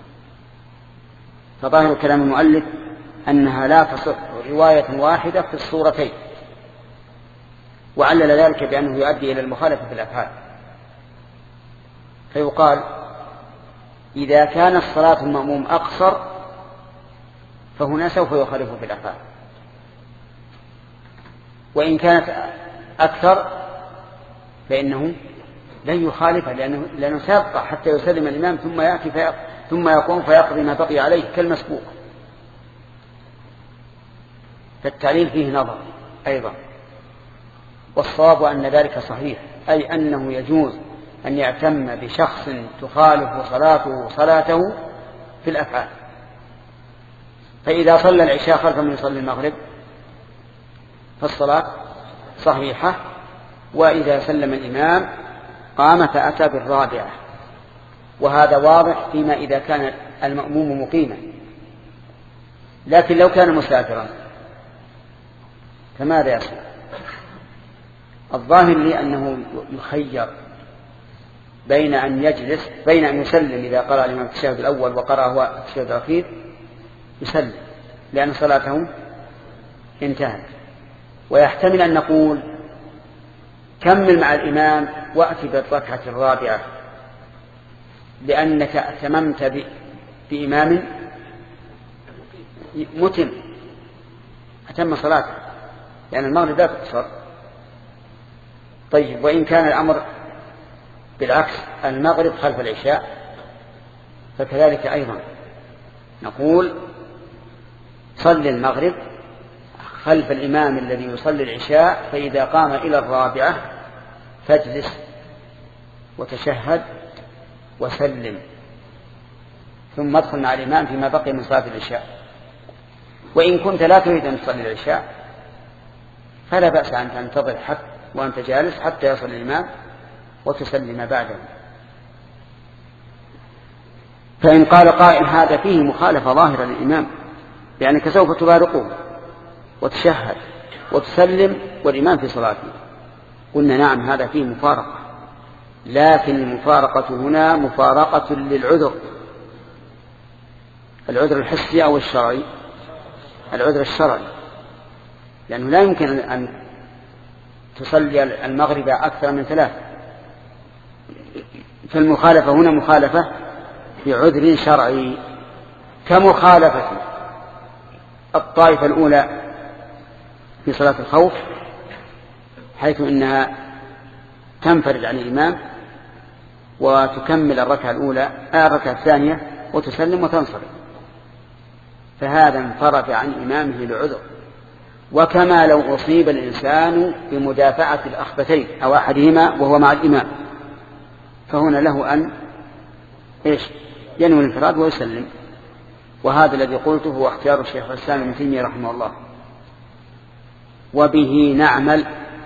فظاهر كلام المؤلف أنها لا تصح رواية واحدة في الصورتين، وعلل ذلك بأنه يؤدي إلى المخالفة في الأفعال. فيقال إذا كان الصلاة المأموم أقصر فهنا سوف يخالف في الأفعال، وإن كانت أكثر فإنه لن يخالفها، لأنه, لأنه سيبقى حتى يسلم الإمام ثم يأتي في ثم يقوم فيقضي ما بقي عليه كالمسبوق. فالتعليل فيه نظر أيضا، والصواب أن ذلك صحيح، أي أنه يجوز أن يعتم بشخص تخالف صلاته صلاته في الأفعال. فإذا صلى العشاء خلف من يصلي المغرب فالصلاة صحيحة، وإذا سلم الإمام قام فأتى بالرابعة، وهذا واضح فيما إذا كان المأموم مقيما. لكن لو كان مسافرا فماذا يصنع؟ الظاهر لي أنه يخير بين أن يجلس بين أن يسلم إذا قرأ الإمام التشهد الأول وقرأ هو التشهد الأخير يسلم لأن صلاته انتهت، ويحتمل أن نقول كمل مع الإمام وأتي بالركعة الرابعة لأنك أتممت بإمام متم أتم صلاته، لأن المغرب لا تقصر. طيب، وإن كان الأمر بالعكس المغرب خلف العشاء فكذلك أيضا نقول صل المغرب خلف الإمام الذي يصلي العشاء، فإذا قام إلى الرابعة فاجلس وتشهد وسلم ثم ادخل مع الإمام فيما بقي من صلاة العشاء. وإن كنت لا تريد أن تصلي العشاء فلا بأس أن تنتظر حتى وأنت جالس حتى يصل الإمام وتسلم بعده. فإن قال قائل هذا فيه مخالفة ظاهرة للإمام لأنك سوف تبارقه وتشهد وتسلم والإمام في صلاته، قلنا نعم هذا فيه مفارقة، لكن المفارقة هنا مفارقة للعذر، العذر الحسي أو الشرعي، العذر الشرعي، لأنه لا يمكن أن تصلي المغرب أكثر من ثلاث، فالمخالفة هنا مخالفة بعذر شرعي كمخالفة الطائفة الأولى في صلاة الخوف حيث إنها تنفرد عن الإمام وتكمل الركعة الأولى الركعة الثانية وتسلم وتنصرف، فهذا انفرد عن إمامه لعذر. وكما لو أصيب الإنسان بمدافعة الأخبثين أو أحدهما وهو مع الإمام فهنا له أن إيش ينوي الانفراد ويسلم، وهذا الذي قلته هو اختيار الشيخ الإسلام ابن تيمية رحمه الله. وبه نعمل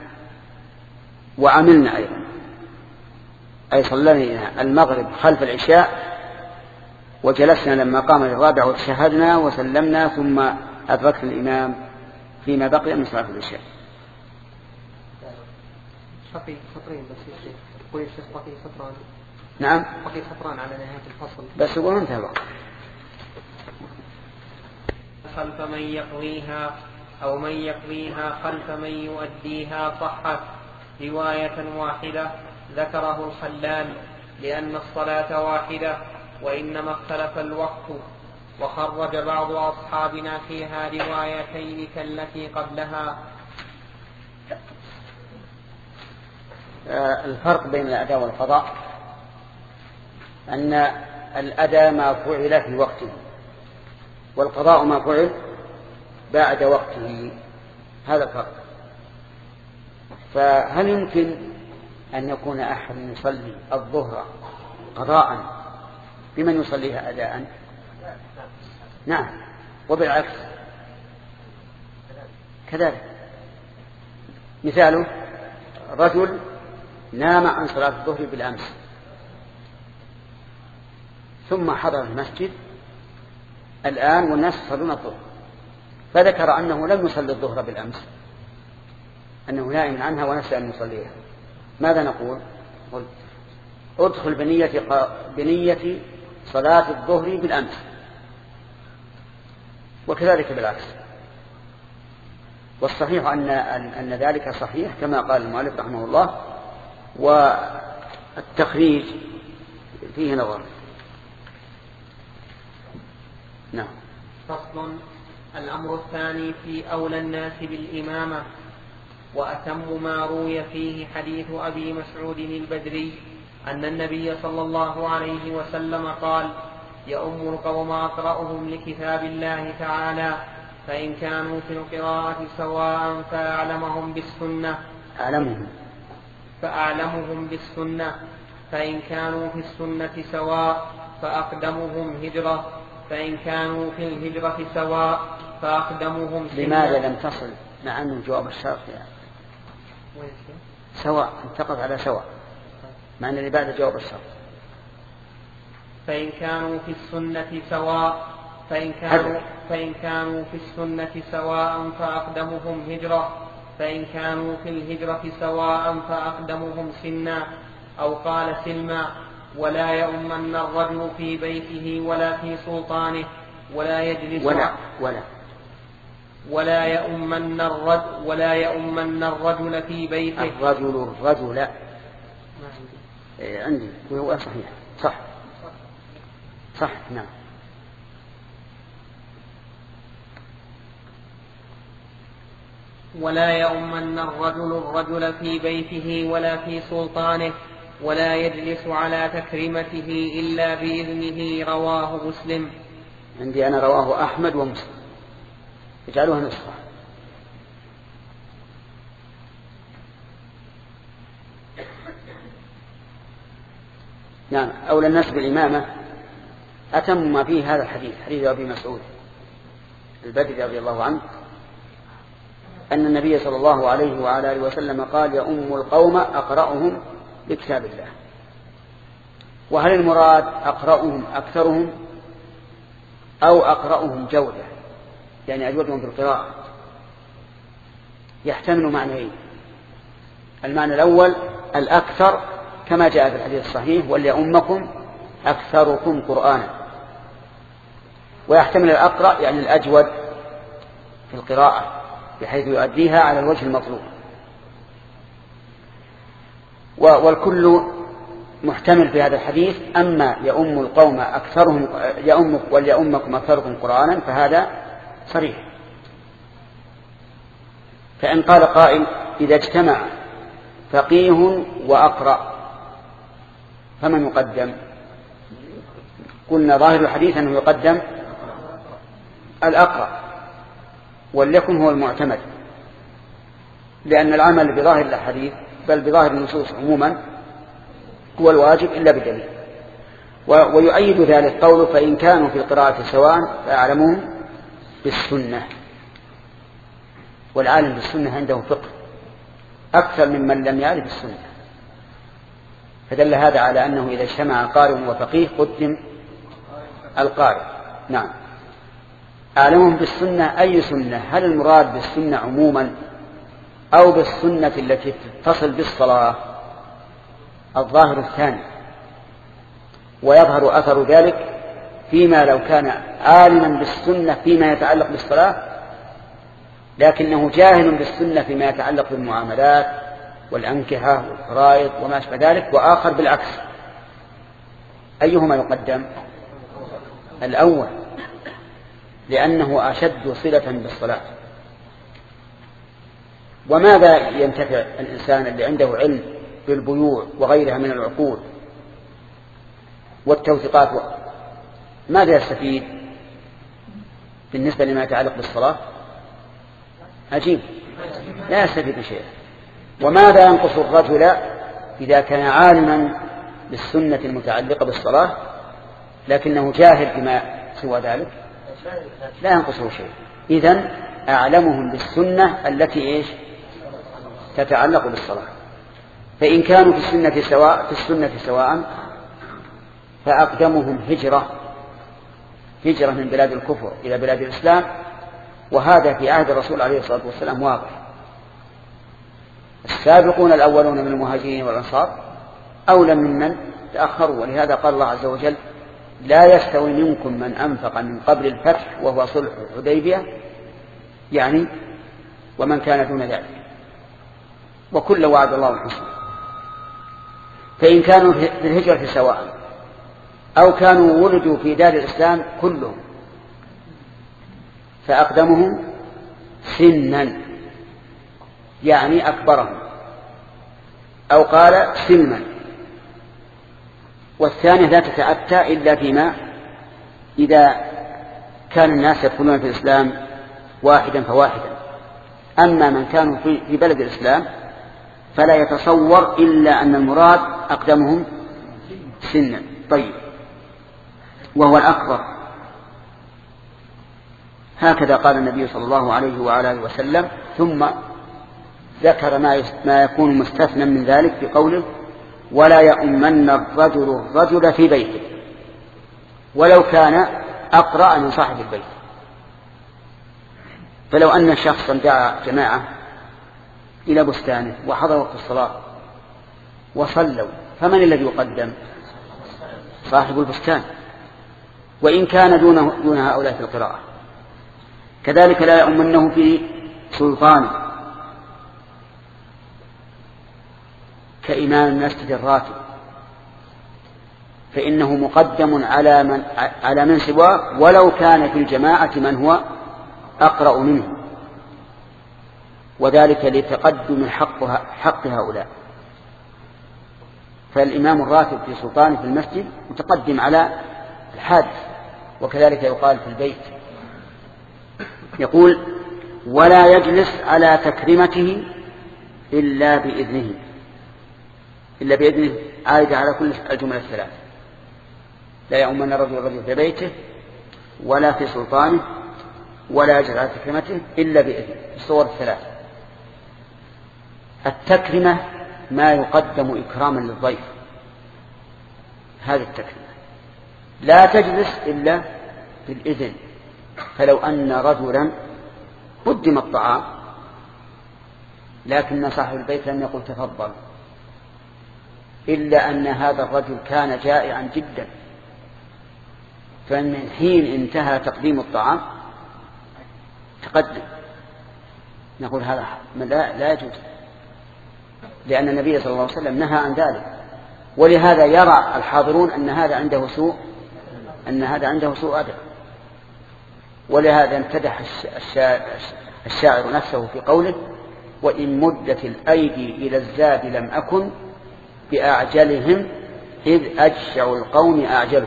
وعملنا أيضا، أي صلينا المغرب خلف العشاء وجلسنا لما قام للرابع وتشهدنا وسلمنا ثم أدركت الإمام فيما بقي من صلاة العشاء. بقي سطرين بس يا شيخ، يقول الشيخ بقي سطران. نعم بقي سطران على نهاية الفصل بس هو انتهى بقى. خلف من يقضيها أو من يقضيها خلف من يؤديها صحت رواية واحدة ذكره الخلال، لأن الصلاة واحدة وإنما اختلف الوقت. وخرج بعض أصحابنا فيها روايتين كالتي قبلها. الفرق بين الأداء والقضاء أن الأداء ما فعل في وقته والقضاء ما فعل بعد وقته، هذا الفرق. فهل يمكن أن يكون أحد يصلي الظهر قضاء بمن يصليها أداء؟ نعم، وبالعكس كذلك. مثاله رجل نام عن صلاة الظهر بالأمس ثم حضر المسجد الآن والناس يصلون الظهر، فذكر أنه لم يصلي الظهر بالأمس، أنه نائم عنها ونسى أن يصليها. ماذا نقول؟ قل ادخل بنية, بنية صلاة الظهر بالأمس، وكذلك بالعكس. والصحيح أن, أن ذلك صحيح كما قال المؤلف رحمه الله، والتخريج فيه نظر. نعم. فصل. الأمر الثاني في أولى الناس بالإمامة، وأتم ما روي فيه حديث أبي مسعود البدري أن النبي صلى الله عليه وسلم قال: يؤم القوم أقرأهم لكتاب الله تعالى، فإن كانوا في القراءة سواء فأعلمهم بالسنة أعلمهم فأعلمهم بالسنة فإن كانوا في السنة سواء فأقدمهم هجرة، فإن كانوا في الهجرة سواء فأقدمهم سنة. لماذا لم تصل مع أنه جواب الشرط يعني؟ سواء انتقض على سواء مع أن اللي بعد جواب الشرط. فإن كانوا في السنة سواء فإن كانوا, فإن كانوا في السنة سواء فأقدمهم هجرة، فإن كانوا في الهجرة سواء فأقدمهم سنا. أو قال سلما: ولا يؤمن الرجل في بيته ولا في سلطانه ولا يجلس ولا ولا ولا يؤمن الرجل ولا يؤمن الرجل في بيته. الرجل الرجل لا إيه عندي وهو صحيح صح صح نعم. ولا يؤمن الرجل الرجل في بيته ولا في سلطانه ولا يجلس على تكريمته إلا بإذنه. رواه مسلم. عندي أنا رواه أحمد ومسلم، اجعلوها نسخة. نعم. أولى الناس بالإمامة أتم ما فيه هذا الحديث، حديث أبي مسعود البدري رضي الله عنه أن النبي صلى الله عليه وعلى آله وسلم قال: يؤم القوم أقرأهم بكتاب الله. وهل المراد أقرأهم أكثرهم أو أقرأهم جودة، يعني أجودهم في القراءة؟ يحتمل معنيين. المعنى الأول الأكثر كما جاء في الحديث الصحيح: وليؤمكم أكثركم قرآنا. ويحتمل الأقرأ يعني الأجود في القراءة بحيث يؤديها على الوجه المطلوب. والكل محتمل في هذا الحديث. أما يؤم القوم أكثرهم يؤم وليؤمكم أكثركم قرآنا فهذا صريح. فإن قال قائل: إذا اجتمع فقيه وأقرأ فمن يقدم؟ قلنا ظاهر الحديث أنه يقدم الأقرأ، وليكن هو المعتمد، لأن العمل بظاهر الحديث بل بظاهر النصوص عموما هو الواجب إلا بدليل. ويؤيد ذلك قوله: فإن كانوا في القراءة سواء فأعلمهم بالسنة. والعالم بالسنة عنده فقه أكثر ممن لم يعرف السنة، فدل هذا على أنه إذا اجتمع قارئ وفقيه قدم القارئ. نعم. أعلمهم بالسنة أي سنة؟ هل المراد بالسنة عموما أو بالسنة التي تتصل بالصلاة؟ الظاهر الثاني، ويظهر أثر ذلك فيما لو كان عالما بالسنة فيما يتعلق بالصلاة لكنه جاهل بالسنة فيما يتعلق بالمعاملات والأنكحة والفرائض وما أشبه ذلك، وآخر بالعكس. أيهما يقدم؟ الأول، لأنه أشد صلة بالصلاة. وماذا ينتفع الإنسان اللي عنده علم بالبيوع وغيرها من العقود والتوثيقات؟ ماذا يستفيد بالنسبة لما يتعلق بالصلاة؟ عجيب، لا يستفيد شيئا. وماذا ينقص الرجل إذا كان عالما بالسنة المتعلقة بالصلاة لكنه جاهل بما سوى ذلك؟ لا ينقصه شيء. إذن أعلمهم بالسنة التي إيش تتعلق بالصلاة. فإن كانوا في السنة سواء في السنة سواء فأقدمهم هجرة هجرة من بلاد الكفر إلى بلاد الإسلام، وهذا في عهد الرسول عليه الصلاة والسلام واضح. السابقون الأولون من المهاجرين والأنصار أولى ممن تأخروا، ولهذا قال الله عز وجل: لا يستوي منكم من أنفق من قبل الفتح وهو صلح الحديبية، يعني ومن كان دون ذلك، وكل وعد الله الحسنى. فإن كانوا في الهجرة سواء أو كانوا ولدوا في دار الإسلام كلهم فأقدمهم سنا، يعني أكبرهم، أو قال سلما. والثانية لا تتأتى إلا فيما إذا كان الناس يدخلون في الإسلام واحدا فواحدا. أما من كانوا في بلد الإسلام فلا يتصور إلا أن المراد أقدمهم سنا. طيب، وهو الأكبر. هكذا قال النبي صلى الله عليه وعلى آله وسلم، ثم ذكر ما يكون مستثنى من ذلك بقوله: ولا يؤمن الرجل الرجل في بيته ولو كان أقرأ من صاحب البيت. فلو أن شخصا دعا جماعة إلى بستانه وحضر وقت الصلاة وصلوا، فمن الذي يقدم؟ صاحب البستان، وإن كان دون, دون هؤلاء في القراءة. كذلك لا يؤمنه في سلطانه كإمام المسجد الراتب، فإنه مقدم على من, على من سواه ولو كان في الجماعة من هو أقرأ منه، وذلك لتقدم حق, حق هؤلاء. فالإمام الراتب في سلطانه في المسجد متقدم على الحادث. وكذلك يقال في البيت. يقول: ولا يجلس على تكريمته إلا بإذنه. إلا بإذنه عائدة على كل الجمل الثلاث: لا يؤمن الرجل الرجل في بيته ولا في سلطانه ولا يجلس على تكريمته إلا بإذنه. الصور الثلاث. التكريمة ما يقدم إكراما للضيف، هذه التكريمة. لا تجلس إلا بالإذن. فلو أن رجلا قدم الطعام لكن صاحب البيت لم يقل تفضل، إلا أن هذا الرجل كان جائعا جدا، فمن حين انتهى تقديم الطعام تقدم، نقول هذا لا, لا يجوز، لأن النبي صلى الله عليه وسلم نهى عن ذلك. ولهذا يرى الحاضرون أن هذا عنده سوء أن هذا عنده سوء أدب. ولهذا امتدح الشاعر نفسه في قوله: وإن مدت الأيدي إلى الزاد لم أكن بأعجلهم إذ أجشع القوم أعجله.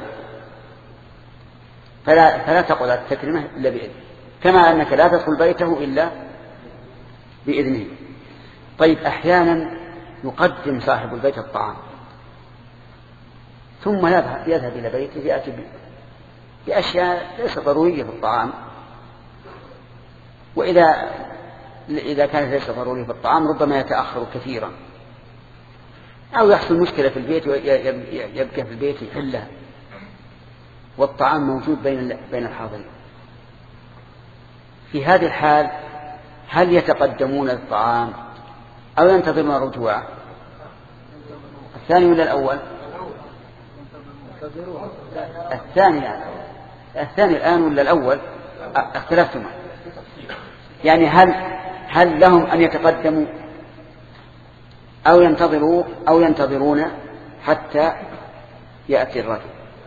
فلا, فلا تقل التكريمة إلا بإذنه، كما أنك لا تدخل بيته إلا بإذنه. طيب، أحيانا يقدم صاحب البيت الطعام ثم يذهب, يذهب إلى بيته يأتي بأشياء ليس ضرورية في الطعام، وإذا إذا كانت ليس ضروري في الطعام ربما يتأخر كثيرا، أو يحصل مشكلة في البيت ويبقى في البيت يحلها، والطعام موجود بين بين الحاضرين. في هذه الحال هل يتقدمون الطعام أو ينتظرون الرجوع؟ الثاني ولا الأول؟ الثاني يعني. الثاني الآن ولا الأول؟ اختلفتما. يعني هل هل لهم أن يتقدموا أو ينتظروا أو ينتظرون حتى يأتي الرجل؟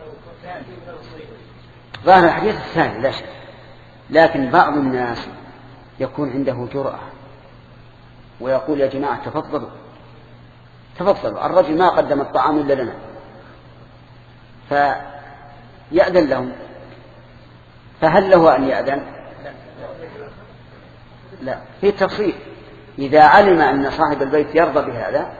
ظاهر الحديث الثاني لا شك، لكن بعض الناس يكون عنده جرأة ويقول يا جماعة تفضلوا تفضلوا، الرجل ما قدم الطعام إلا لنا، فيأذن لهم. فهل له أن يأذن؟ لا، في تفصيل. إذا علم أن صاحب البيت يرضى بهذا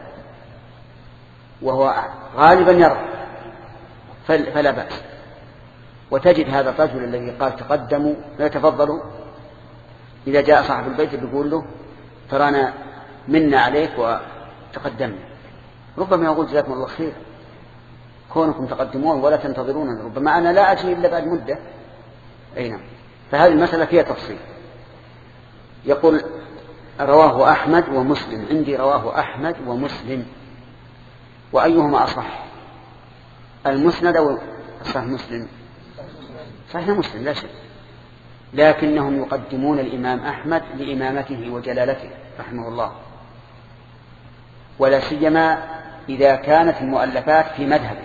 وهو غالبا يرضى فلا بأس. وتجد هذا الرجل الذي قال تقدموا لا تفضلوا، إذا جاء صاحب البيت بيقول له ترانا منا عليك وتقدمنا، ربما يقول جزاكم الله خير كونكم تقدمون ولا تنتظرون، ربما أنا لا أجي إلا بعد مدة. أي نعم. فهذه المسألة فيها تفصيل. يقول رواه أحمد ومسلم، عندي رواه أحمد ومسلم، وأيهما أصح؟ المسند أو أصح مسلم؟ صحيح مسلم لا شك، لكنهم يقدمون الإمام أحمد لإمامته وجلالته رحمه الله، ولا سيما إذا كانت المؤلفات في مذهبه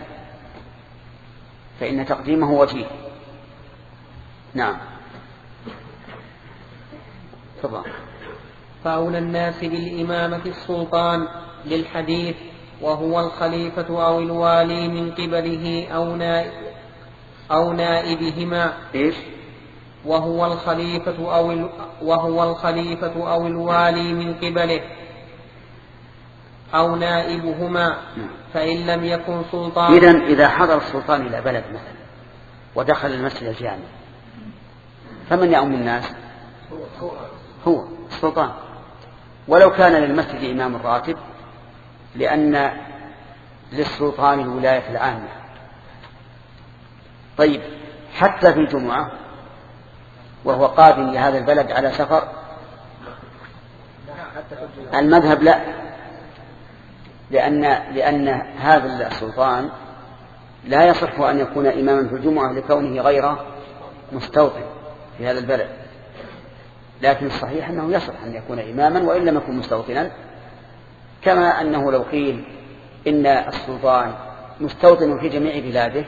فإن تقديمه وجيه. نعم. تفضل. فأولى الناس بالإمامة السلطان للحديث، وهو الخليفة أو الوالي من قبله أو نائب أو نائبهما. إيش؟ وهو الخليفة أو ال... وهو الخليفة أو الوالي من قبله أو نائبهما، فإن لم يكن سلطان. إذن إذا حضر السلطان إلى بلد مثلا ودخل المسجد الجامع فمن يؤم الناس؟ هو السلطان، ولو كان للمسجد إمام راتب، لأن للسلطان الولاية العامة. طيب حتى في الجمعة وهو قادم لهذا البلد على سفر، المذهب لا، لأن, لأن هذا السلطان لا يصح أن يكون إماما في الجمعة لكونه غير مستوطن في هذا البلد، لكن الصحيح أنه يصح أن يكون إماما وإن لم يكن مستوطنا، كما أنه لو قيل إن السلطان مستوطن في جميع بلاده،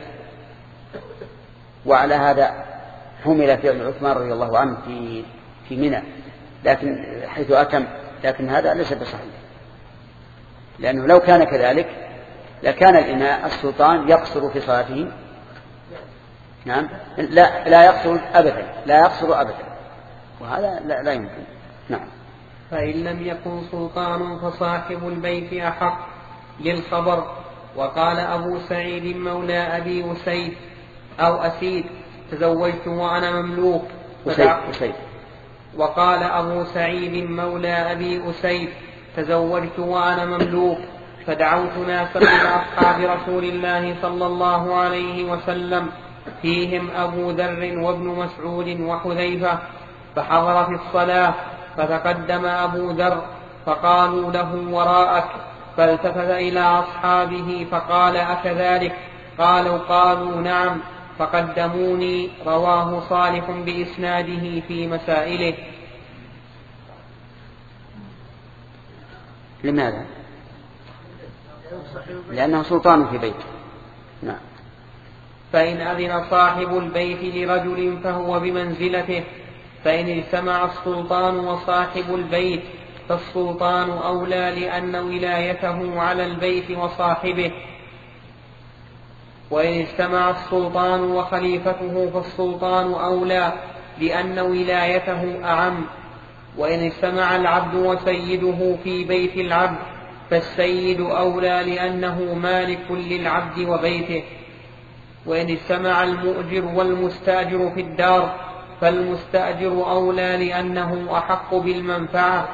وعلى هذا حمل فعل عثمان رضي الله عنه في في منى، لكن حيث أتم، لكن هذا ليس بصحيح، لأنه لو كان كذلك لكان الإمام السلطان يقصر في صلاته. نعم. لا لا يقصر أبدا، لا يقصر أبدا، وهذا لا, لا يمكن. نعم. فإن لم يكن سلطان فصاحب البيت أحق للخبر. وقال أبو سعيد مولى أبي أسيد أو أسيد تزوجت وأنا مملوك. أسيد. وقال أبو سعيد مولى أبي أسيد تزوجت وأنا مملوك، فدعوت ناسا من أصحاب رسول الله صلى الله عليه وسلم، فيهم أبو ذر وابن مسعود وحذيفة، فحضر في الصلاة، فتقدم أبو ذر فقالوا له وراءك، فالتفت إلى أصحابه فقال أكذلك؟ قالوا قالوا نعم، فقدموني. رواه صالح بإسناده في مسائله. لماذا؟ لأنه سلطان في بيته. نعم. فإن أذن صاحب البيت لرجل فهو بمنزلته، فإن اجتمع السلطان وصاحب البيت فالسلطان أولى، لأن ولايته على البيت وصاحبه. وإن اجتمع السلطان وخليفته فالسلطان أولى، لأن ولايته أعم. وإن اجتمع العبد وسيده في بيت العبد فالسيد أولى، لأنه مالك للعبد وبيته. وإن اجتمع المؤجر والمستاجر في الدار فالمستأجر أولى لأنه أحق بالمنفعة.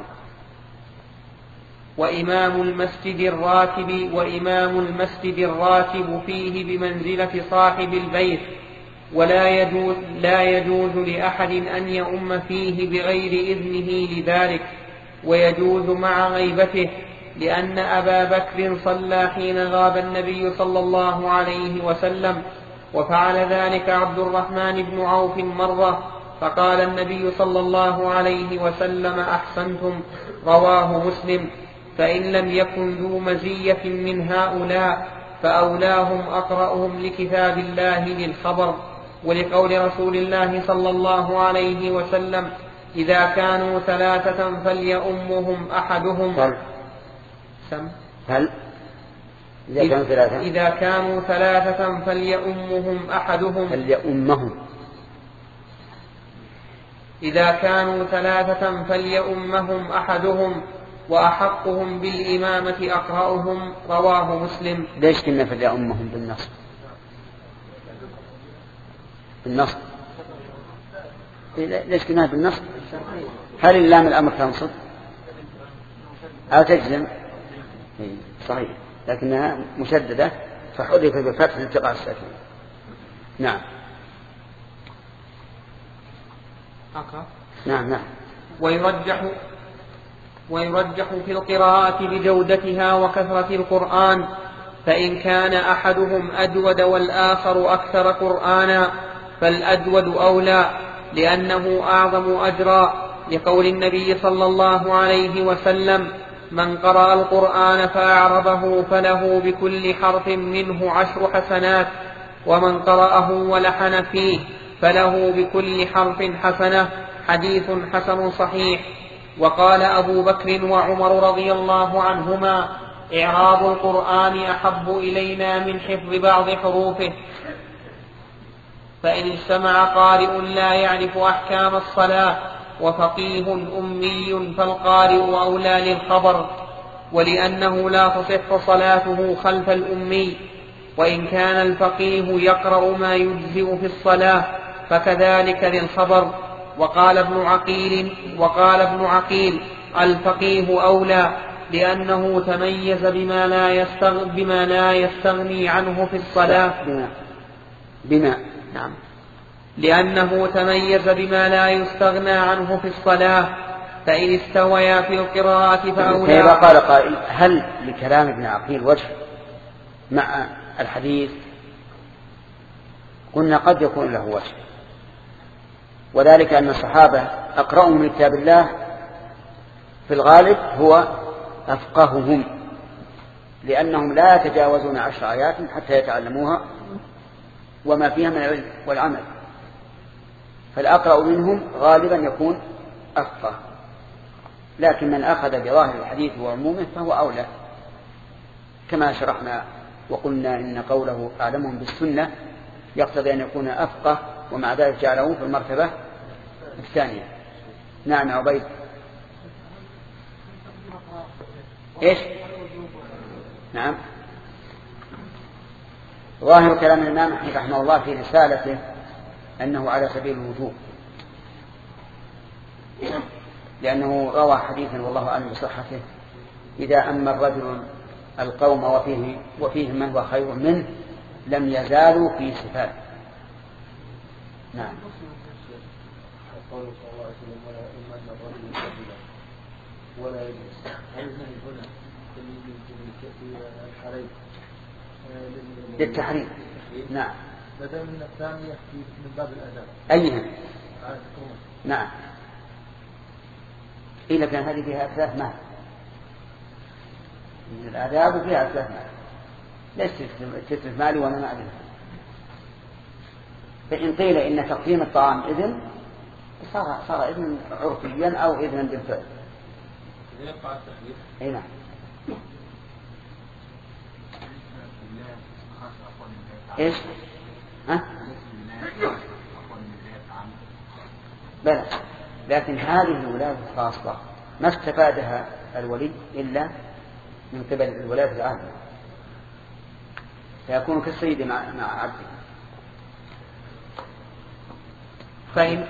وإمام المسجد الراتب وإمام المسجد الراتب فيه بمنزلة صاحب البيت، ولا يجوز, لا يجوز لأحد أن يؤم فيه بغير إذنه لذلك، ويجوز مع غيبته، لأن أبا بكر صلى حين غاب النبي صلى الله عليه وسلم، وفعل ذلك عبد الرحمن بن عوف مرة، فقال النبي صلى الله عليه وسلم: أحسنتم. رواه مسلم. فإن لم يكن ذو مزية من هؤلاء فأولاهم أقرأهم لكتاب الله للخبر، ولقول رسول الله صلى الله عليه وسلم: إذا كانوا ثلاثة فليؤمهم أحدهم. هل سم هل إذا كانوا ثلاثة إذا كانوا ثلاثة فليؤمهم أحدهم فليؤمهم إذا كانوا ثلاثة فليؤمهم أحدهم، وأحقهم بالإمامة أقرأهم. رواه مسلم. ليش كنا فليؤمهم بالنصب؟ بالنصب ليش كنا بالنصب؟ هل اللام الأمر تنصب أو تجزم؟ صحيح، لكنها مشددة فحذف بفتح التقاء الساكن. نعم أقرأ. نعم نعم. ويرجح ويرجح في القراءة بجودتها وكثرة القرآن، فإن كان أحدهم أجود والآخر أكثر قرآنا فالأجود أولى، لأنه أعظم أجرا، لقول النبي صلى الله عليه وسلم: من قرأ القرآن فأعربه فله بكل حرف منه عشر حسنات، ومن قرأه ولحن فيه فله بكل حرف حسنة. حديث حسن صحيح. وقال أبو بكر وعمر رضي الله عنهما: إعراب القرآن أحب إلينا من حفظ بعض حروفه. فإن اجتمع قارئ لا يعرف أحكام الصلاة وفقيه أمي فالقارئ أولى للخبر، ولأنه لا تصح صلاته خلف الأمي، وإن كان الفقيه يقرأ ما يجزئ في الصلاة فكذلك للخبر. وقال ابن عقيل وقال ابن عقيل الفقيه أولى، لأنه تميز بما لا يستغني, بما لا يستغني عنه في الصلاة. بما, بما. نعم. لأنه تميز بما لا يستغنى عنه في الصلاة، فإن استويا في القراءة فأولى. كيف قال قائل: هل لكلام ابن عقيل وجه مع الحديث؟ قلنا قد يكون له وجه، وذلك أن الصحابة أقرأهم من كتاب الله في الغالب هو أفقههم، لأنهم لا يتجاوزون عشر آيات حتى يتعلموها وما فيها من العلم والعمل، فالأقرأ منهم غالبا يكون أفقه، لكن من أخذ بظاهر الحديث وعمومه فهو أولى، كما شرحنا وقلنا إن قوله أعلمهم بالسنة يقتضي أن يكون أفقه، ومع ذلك جعله في المرتبة الثانية. نعم عبيد. إيش؟ نعم. ظاهر كلام الإمام أحمد رحمه الله في رسالته أنه على سبيل الوجوب، لأنه روى حديثا والله أعلم بصحته: إذا أما الرجل القوم وفيه وفيهم من هو خير منه لم يزالوا في صفات. نعم. قوله صلى الله عليه وسلم: ولا إما الرجل ولا يجلس. هل هنا في الحريم للتحريم؟ نعم. بدل من الثانية من باب الأداب. أيها؟ نعم. إذا كان هذه فيها ثلاث مال من الآداب وفيها ثلاث مال، ليش تتلف مالي وأنا ما أدري. فإن قيل إن تقديم الطعام إذن صار صار إذن عرفيا أو إذنا بالفعل. يقع التحديد. أي نعم. إيش؟ ها؟ بلى، لكن هذه الولاية الخاصة ما استفادها الولي إلا من قبل الولاية العامة، فيكون كالسيد مع مع عبده. فإن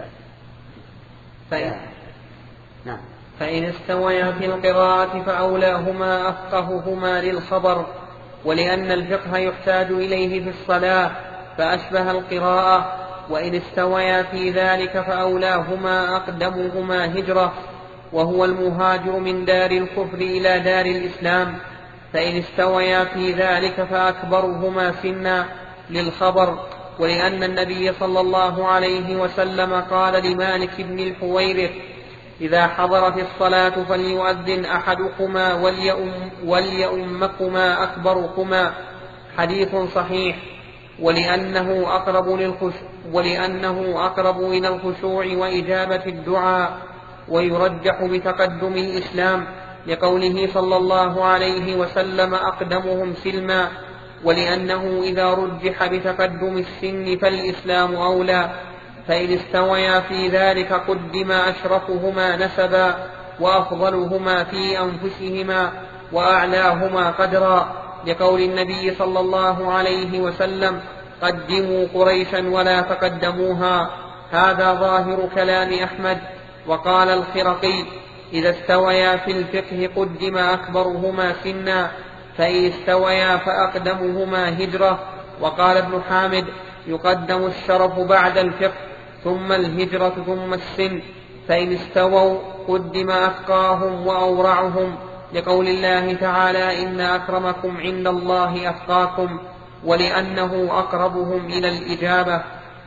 فإن نعم. فإن استويا في القراءة فأولاهما أفقههما للخبر، ولأن الفقه يحتاج إليه في الصلاة فأشبه القراءة. وإن استويا في ذلك فأولاهما أقدمهما هجرة، وهو المهاجر من دار الكفر إلى دار الإسلام. فإن استويا في ذلك فأكبرهما سنا للخبر، ولأن النبي صلى الله عليه وسلم قال لمالك بن الحويرث: إذا حضر في الصلاة فليؤذن أحدكما وليؤم وليؤمكما أكبركما، حديث صحيح. ولأنه أقرب للخشوع ولأنه أقرب إلى الخشوع وإجابة الدعاء، ويرجح بتقدم الإسلام لقوله صلى الله عليه وسلم: أقدمهم سلما. ولأنه إذا رجح بتقدم السن فالإسلام أولى. فإن استويا في ذلك قدم أشرفهما نسبا وأفضلهما في أنفسهما وأعلاهما قدرا، لقول النبي صلى الله عليه وسلم: قدموا قريشا ولا تقدموها. هذا ظاهر كلام أحمد. وقال الخرقي: إذا استويا في الفقه قدم أكبرهما سنا، فإن استويا فأقدمهما هجرة. وقال ابن حامد: يقدم الشرف بعد الفقه ثم الهجرة ثم السن. فإن استووا قدم أفقاهم وأورعهم، لقول الله تعالى: إن أكرمكم عند الله أتقاكم، ولأنه أقربهم إلى الإجابة.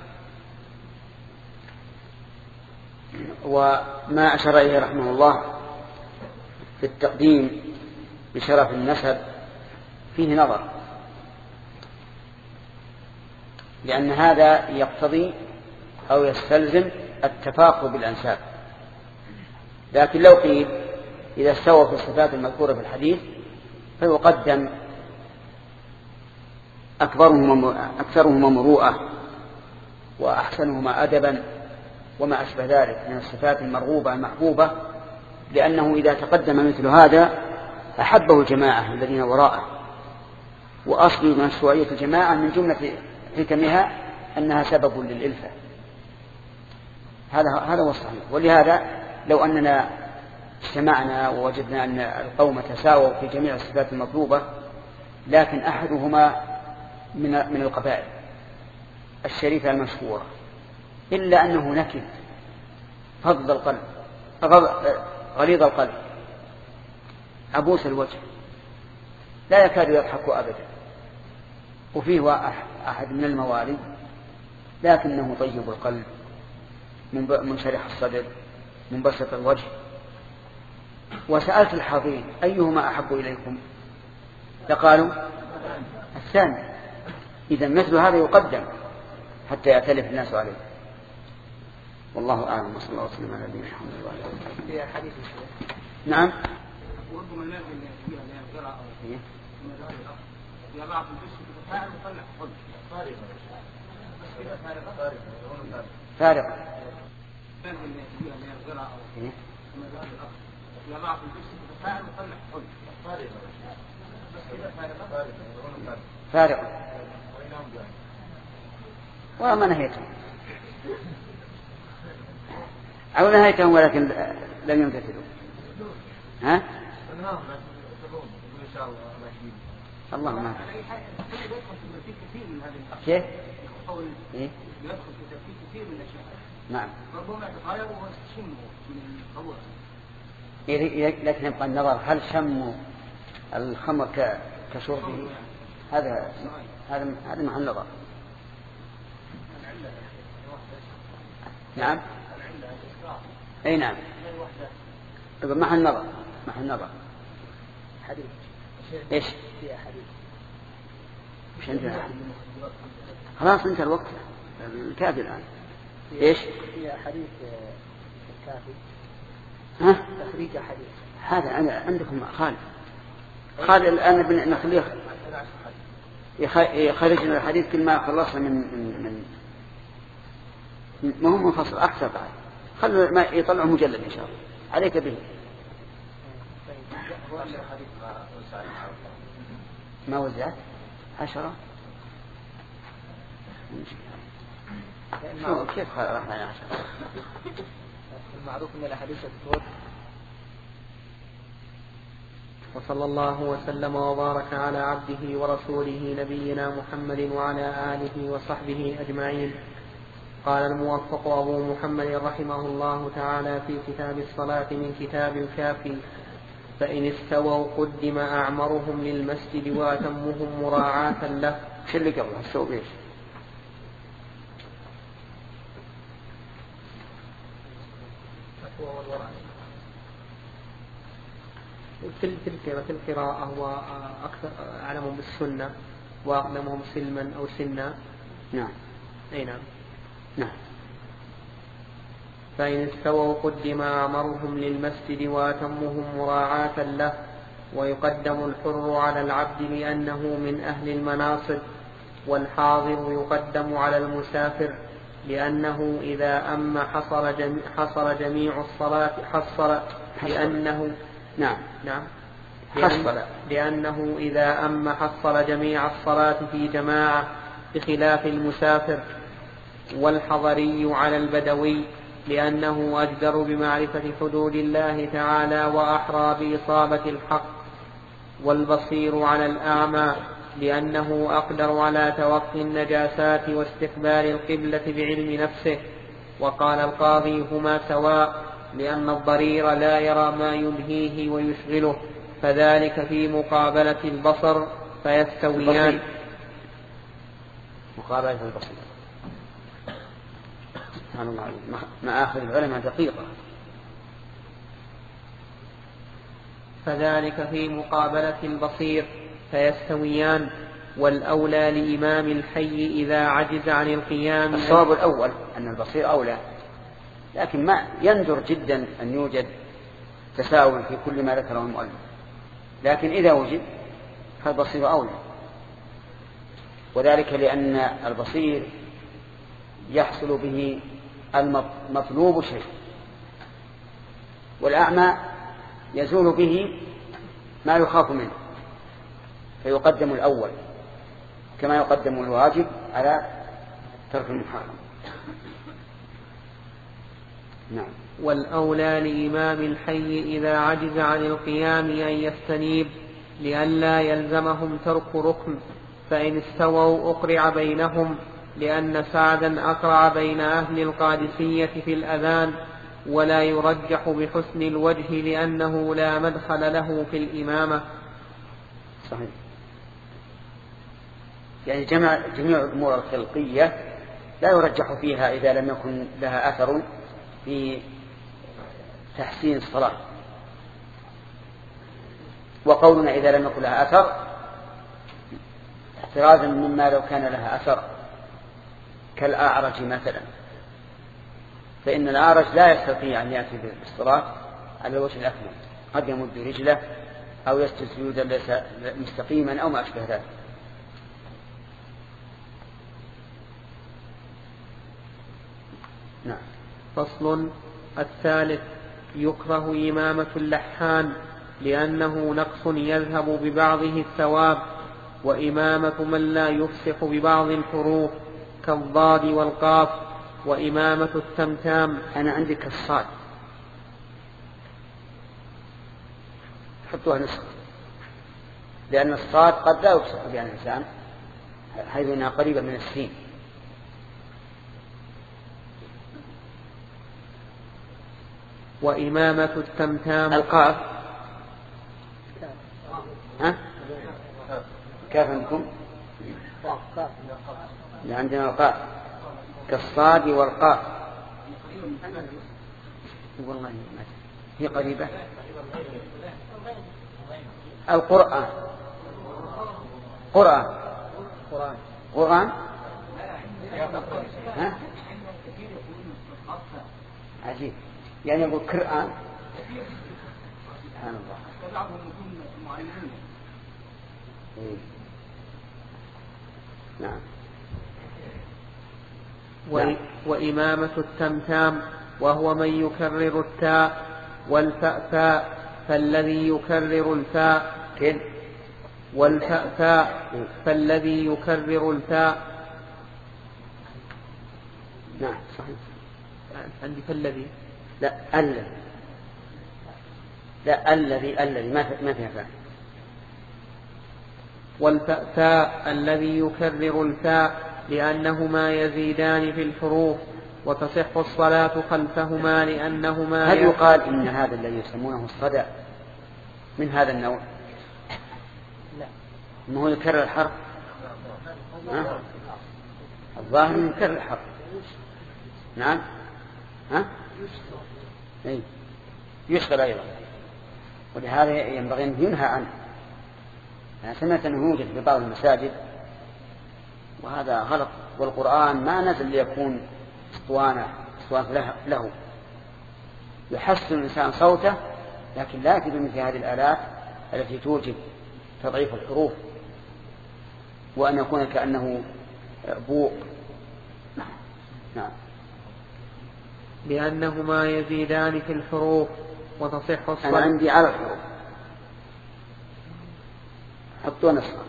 وما أشار إليه رحمه الله في التقديم بشرف النسب فيه نظر، لأن هذا يقتضي أو يستلزم التفاخر بالأنساب. لكن لو قيل إذا استوى في الصفات المذكورة في الحديث فيقدم أكثرهما مروءة وأحسنهما أدبا وما أشبه ذلك من الصفات المرغوبة المحبوبة، لأنه إذا تقدم مثل هذا أحبه الجماعة الذين وراءه. وأصل مشروعية الجماعة من جملة حكمها أنها سبب للإلفة. هذا هذا هو الصحيح. ولهذا لو أننا اجتمعنا ووجدنا أن القوم تساووا في جميع الصفات المطلوبة، لكن أحدهما من من القبائل الشريفة المشهورة، إلا أنه نكد فض القلب غليظ القلب عبوس الوجه لا يكاد يضحك أبدا، وفيه أحد من الموالي لكنه طيب القلب منشرح الصدر منبسط الوجه، وسألت الحاضرين أيهما أحب إليكم؟ فقالوا الثاني. إذا مثل هذا يقدم حتى يأتلف الناس عليه. والله أعلم. صلى الله عليه وسلم على نبينا محمد وعلى آله وصحبه. نعم. فارق. فارق. وما نهيتهم أو نهيتهم ولكن لم يمتثلوا. ها؟ الله ما كيف؟ إيه؟ يدخل في تفكير كثير من الأشياء. نعم. ربما يتغير ويستشم من القبول. لكن يبقى النظر هل شم الخمر كشربه؟ هذا هذا هذا محل نظر. نعم. أي نعم. محل نظر محل نظر. حديث. إيش؟ في حديث. مش عندنا. خلاص انت الوقت الكافي الآن. إيش؟ في حديث الكافي. ها؟ تخريج حديث. هذا عندكم خالد. خالد الآن نخليه يخرجنا الحديث كل ما خلصنا من من من ما هو منفصل أكثر بعد. خلوا ما يطلعوا مجلد إن شاء الله. عليك به. ما وزعت عشرة. شو كيف رحنا يا عشر؟ المعروف من الأحاديث الدكتور. وصلى الله وسلم وبارك على عبده ورسوله نبينا محمد وعلى آله وصحبه أجمعين. قال الموفق أبو محمد رحمه الله تعالى في كتاب الصلاة من كتاب الكافي: فإن استووا قدم أعمرهم للمسجد وأتمهم مراعاة له. شو اللي قبلها السوء ايش؟ في القراءة هو أكثر أعلمهم بالسنة وأعلمهم سلما أو سنا. نعم. أي نعم. نعم. فإن استووا قدم أعمرهم للمسجد وأتمهم مراعاة له. ويقدم الحر على العبد لأنه من أهل المناصب، والحاضر يقدم على المسافر لأنه إذا أم حصر جميع, حصر جميع الصلاة حصر لأنه نعم نعم حصل لأنه إذا أم حصل جميع الصلاة في جماعة بخلاف المسافر. والحضري على البدوي لأنه أجدر بمعرفة حدود الله تعالى وأحرى بإصابة الحق. والبصير على الأعمى لأنه أقدر على توقي النجاسات واستقبال القبلة بعلم نفسه. وقال القاضي: هما سواء، لأن الضرير لا يرى ما يلهيه ويشغله، فذلك في مقابلة البصر فيستويان. مقابلة البصر سبحان الله، مآخذ العلماء دقيقة. فذلك في مقابلة البصير فيستويان. والأولى لإمام الحي إذا عجز عن القيام. الصواب الأول أن البصير أولى، لكن ما يندر جدا أن يوجد تساوي في كل ما ذكره المؤلف، لكن إذا وجد فالبصير أولى، وذلك لأن البصير يحصل به المطلوب شيء، والأعمى يزول به ما يخاف منه، فيقدم الأول كما يقدم الواجب على ترك المحرم. نعم. والأولى لإمام الحي إذا عجز عن القيام أن يستنيب لئلا يلزمهم ترك ركن. فإن استووا أقرع بينهم، لأن سعدا أقرع بين أهل القادسية في الأذان، ولا يرجح بحسن الوجه لأنه لا مدخل له في الإمامة. صحيح. يعني جمع جميع الأمور الخلقية لا يرجح فيها إذا لم يكن لها أثر في تحسين الصلاة. وقولنا إذا لم يكن لها أثر احترازا مما لو كان لها أثر كالأعرج مثلا، فإن الأعرج لا يستطيع أن يأتي بالصلاة على الوجه الأكمل، قد يمد رجله أو يسجد سجودا ليس مستقيما أو ما أشبه ذلك. نعم. فصل الثالث: يكره إمامة اللحان لأنه نقص يذهب ببعضه الثواب، وإمامة من لا يفسح ببعض الحروف كالضاد والقاف، وإمامة التمتام. أنا عندي كالصاد، حطوها نسخة، لأن الصاد قد لا يفسح بها الإنسان حيث أنها قريبة من السين. وإمامة التمتام. القاف ها؟ كيف عندكم؟ عندنا القاف كالصاد والقاف. والله ما هي قريبة. القرآن قرآن قرآن قرآن ها؟ عجيب، يعني يقول قرآن. سبحان الله. نعم. و... وإمامة التمتام وهو من يكرر التاء والفأفاء، فالذي يكرر الفاء كن والفأفاء فالذي يكرر الفاء. نعم صحيح. عندي فالذي لا الذي لا الذي الذي ما ما فيها فاء. والفاء الذي يكرر الفاء لأنهما يزيدان في الحروف، وتصح الصلاة خلفهما لأنهما. هل يقال إن هذا الذي يسمونه الصدى من هذا النوع؟ لا، إنه يكرر الحرف. ها؟ الظاهر يكرر الحرف. نعم. ها؟ أي يشغل أيضا، ولهذا ينبغي أن ينهى عنه. أنا سمعت أنه يوجد في بعض المساجد وهذا غلط، والقرآن ما نزل ليكون اسطوانة اسطوانة له. يحسن الإنسان صوته لكن لا يكون مثل هذه الآلات التي توجب تضعيف الحروف وأن يكون كأنه بوق. نعم. لأنهما يزيدان في الحروف وتصح الصلاة. أنا عندي على الحروف حطوا نصها.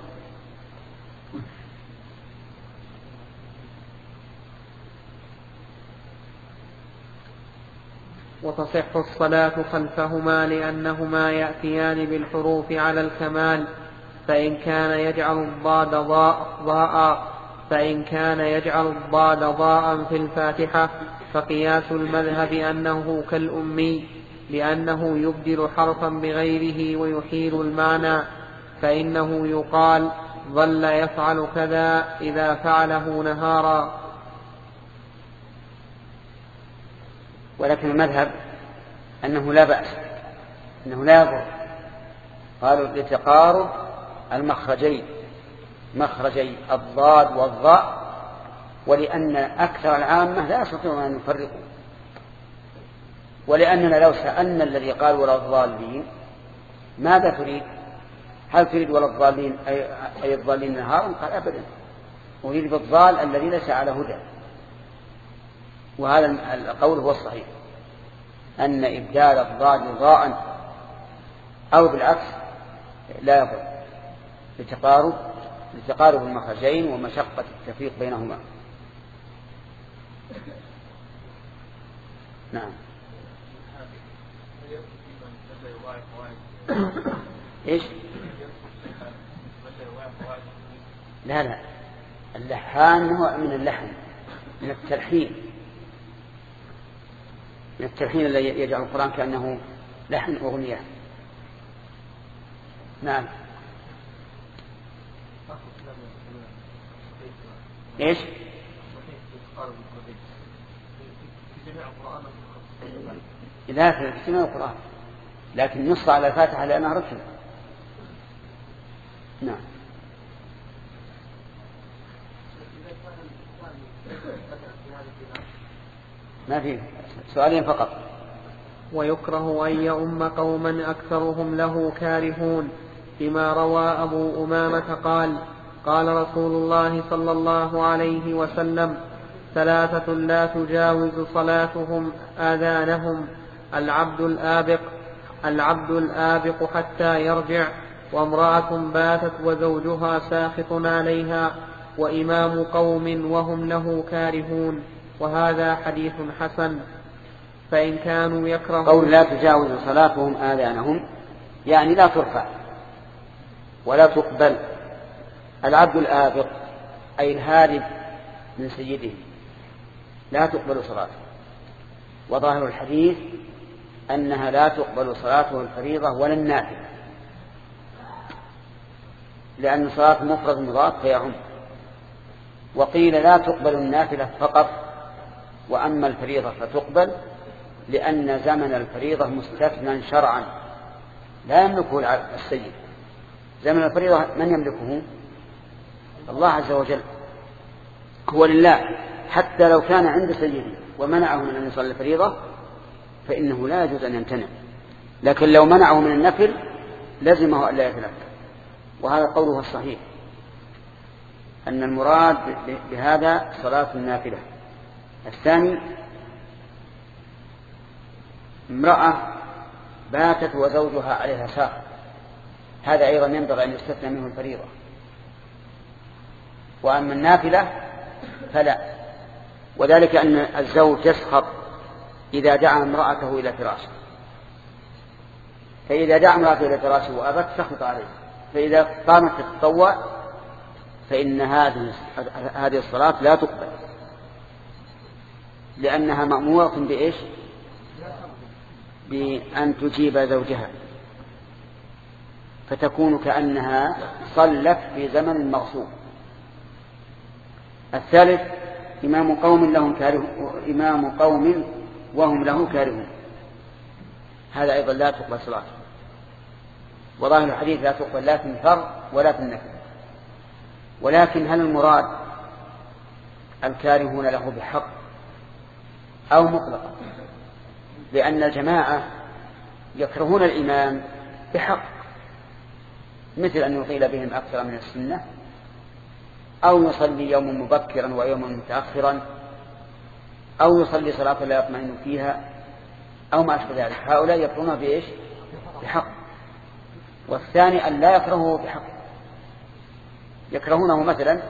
وتصح الصلاة خلفهما لأنهما يأتيان بالحروف على الكمال، فإن كان يجعل الضاد ضاء فإن كان يجعل الضاد ضاء في الفاتحة فقياس المذهب أنه كالأمي، لأنه يبدل حرفا بغيره ويحيل المعنى، فإنه يقال ظل يفعل كذا إذا فعله نهارا. ولكن المذهب أنه لا بأس، أنه لا يضر. قالوا لتقارب المخرجين، مخرجي الضاد والضاء، ولأن أكثر العامة لا يستطيعون أن يفرقوا، ولأننا لو سألنا الذي قال ولا الضالين ماذا تريد؟ هل تريد ولا الضالين أي, أي الضالين نهارا؟ قال أبدا، أريد بالضال الذي ليس على هدى. وهذا القول هو الصحيح، أن إبدال الضاد ضاء أو بالعكس لا يضر، لتقارب لتقارب المخرجين ومشقة التفريق بينهما. نعم. إيش؟ لا لا، اللحان هو من اللحن، من التلحين، من التلحين الذي يجعل القرآن كأنه لحن أغنية. نعم. إيش؟ لا في جميع القرآن، لكن نص على الفاتحة لأنها ركن. نعم. ما في سؤالين فقط. ويكره أن يؤم قوما أكثرهم له كارهون، بما روى أبو أمامة قال قال رسول الله صلى الله عليه وسلم ثلاثة لا تجاوز صلاتهم آذانهم: العبد الآبق العبد الآبق حتى يرجع، وامرأة باتت وزوجها ساخط عليها، وإمام قوم وهم له كارهون. وهذا حديث حسن. فإن كانوا يكرهون قول لا تجاوز صلاتهم آذانهم يعني لا ترفع ولا تقبل. العبد الآبق أي الهارب من سيده لا تقبل صلاته، وظاهر الحديث أنها لا تقبل صلاته الفريضة ولا النافلة، لأن صلاة مفرد مضاد فيعم. وقيل لا تقبل النافلة فقط، وأما الفريضة فتقبل، لأن زمن الفريضة مستثنى شرعا لا يملكه السيد. زمن الفريضة من يملكه؟ الله عز وجل، هو لله. حتى لو كان عند سيده ومنعه من أن يصلي الفريضة فإنه لا يجوز أن يمتنع، لكن لو منعه من النفل لزمه أن لا يتنفل. وهذا قوله الصحيح، أن المراد بهذا صلاة النافلة. الثاني امرأة باتت وزوجها عليها ساخط، هذا أيضا ينبغي أن يستثنى منه الفريضة. وأما النافلة فلا، وذلك أن الزوج يسخط إذا دعا امرأته إلى فراشه، فإذا دعا امرأته إلى فراشه وأبت سخط عليه، فإذا قامت تتطوع فإن هذه هذه الصلاة لا تقبل، لأنها مأمورة بإيش؟ بأن تجيب زوجها، فتكون كأنها صلت في زمن مغصوب. الثالث إمام قوم لهم كاره إمام قوم وهم له كارهون، هذا أيضا لا تقبل صلاته. وظاهر الحديث لا تقبل لا في الفرض ولا في النفل. ولكن هل المراد الكارهون له بحق أو مطلقا؟ لأن الجماعة يكرهون الإمام بحق، مثل أن يطيل بهم أكثر من السنة، أو يصلي يوم مبكرا ويوم متأخرا، أو يصلي صلاة لا يطمئن فيها، أو ما أشبه ذلك. هؤلاء يكرهونه بإيش؟ بحق. والثاني أن لا يكرهه بحق، يكرهونه مثلا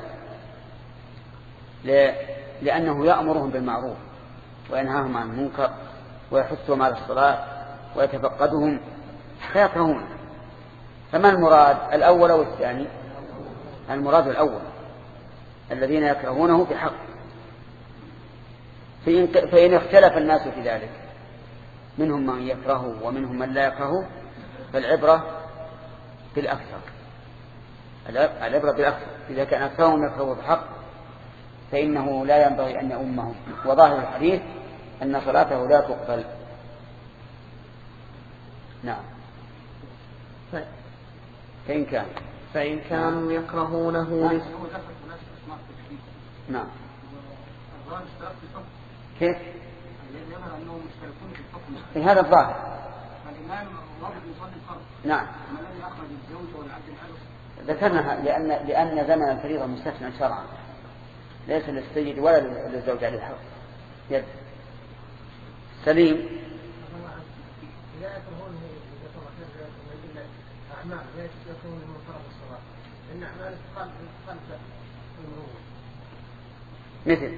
لأنه يأمرهم بالمعروف وينهاهم عن المنكر ويحثهم على الصلاة ويتفقدهم فيكرهون. فما المراد، الأول أو الثاني؟ المراد الأول، الذين يكرهونه بحق. فإن اختلف الناس في ذلك، منهم من يكرهه ومنهم من لا يكرهه، فالعبرة بالأكثر، العبرة بالأكثر. إذا كان أكثرهم يكرهه بحق فإنه لا ينبغي أن يؤمهم. وظاهر الحديث أن صلاته لا تقبل. نعم. فإن كان فإن كانوا يكرهونه لس... نعم. كيف؟ في هذا الظاهر. نعم. ذكرنا لأن لأن زمن الفريضة مستثنى شرعا، ليس للسيد ولا للزوج عليه الحق. يد سليم. مثل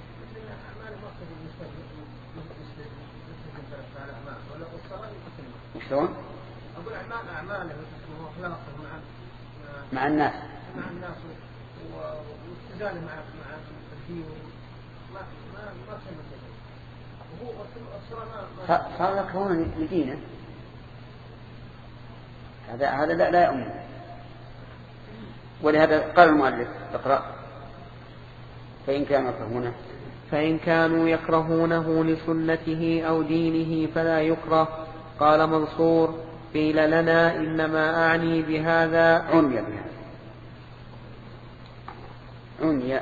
شلون؟ أقول أعمال أعماله وأخلاقه مع مع الناس مع الناس واستزاله مع مع الدين ما ما ما سمع وهو الصلاة صار يكرهون لدينه. هذا هذا لا لا يؤمن. ولهذا قال المؤلف اقرأ. فإن كانوا يكرهونه فإن كانوا يكرهونه لسنته أو دينه فلا يكره. قال منصور: قيل لنا إنما أعني بهذا عني بهذا عني.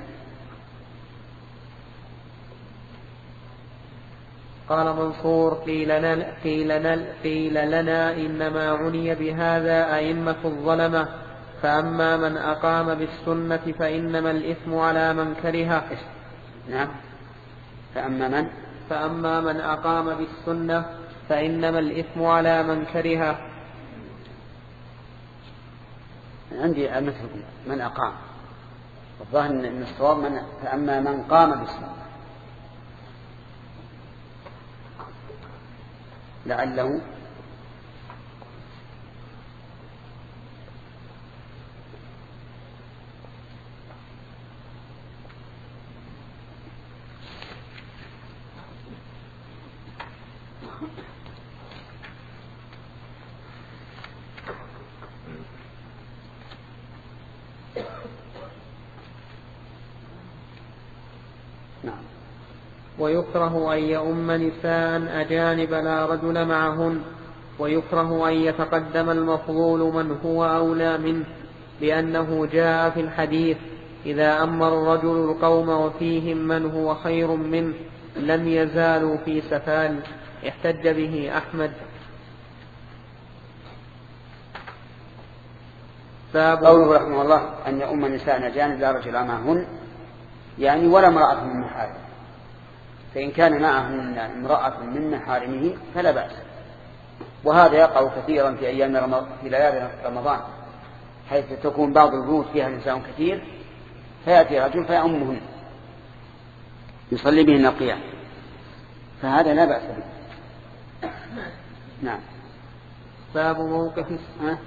قال منصور: قيل لنا, قيل لنا, قيل لنا إنما عني بهذا أئمة الظلمة، فأما من أقام بالسنة فإنما الإثم على من كرهه. نعم. فأما من فأما من أقام بالسنة فإنما الإثم على من كرهه. عندي مثل من أقام، الظاهر أن الصواب من فأما من قام بالسنة، لعله ويكره أن يؤم نساء أجانب لا رجل معهن، ويكره أن يتقدم المفضول من هو أولى منه، لأنه جاء في الحديث: إذا أمر الرجل القوم وفيهم من هو خير منه لم يزالوا في سفال. احتج به أحمد. قوله رحمه الله أن يؤم نساء أجانب لا رجل معهن، يعني ولا امرأة من محارم. فإن كان معهن امرأة من محارمه فلا بأس. وهذا يقع كثيرا في أيام رمضان، في ليالي رمضان، حيث تكون بعض البيوت فيها نساء كثير، فيأتي رجل فيأمهن. يصلي بهن القيام، فهذا لا بأس به. نعم. باب موقف ها؟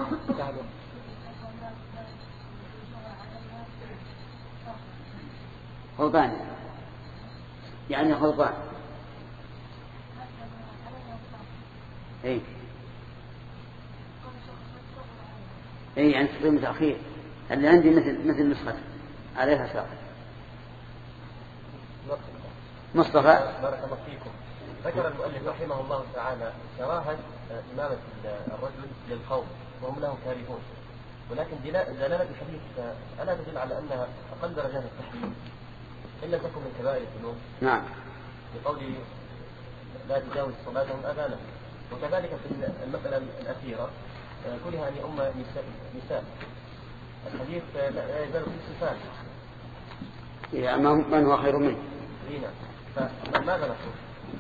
غضبان يعني غضبان. اي اي يعني تقديم تأخير. اللي عندي مثل مثل نسخة عليها شرط. مصطفى بارك الله فيكم. ذكر المؤلف رحمه الله تعالى كراهة إمامة الرجل للقوم وهم لهم كارهون، ولكن دلالة الحديث ألا تدل على أنها أقل درجات التحريم إلا تكن من كبائر الذنوب. نعم. بقوله لا تجاوز صلاتهم آذانهم. وكذلك في المسألة الأخيرة كره أن يؤم نساء, نساء. الحديث لا يزال في صفات. يا من هو خير منه. هنا فماذا نقول؟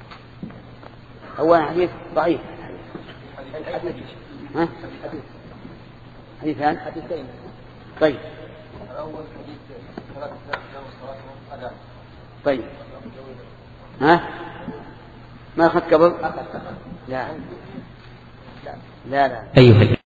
هو حديث ضعيف. حديث ها؟ حديثان. حديثين. طيب. الأول حديث ثلاثة أيام الصلاة أذان. طيب. ها؟ ما أخذت قبل؟ لا. لا لا. أيها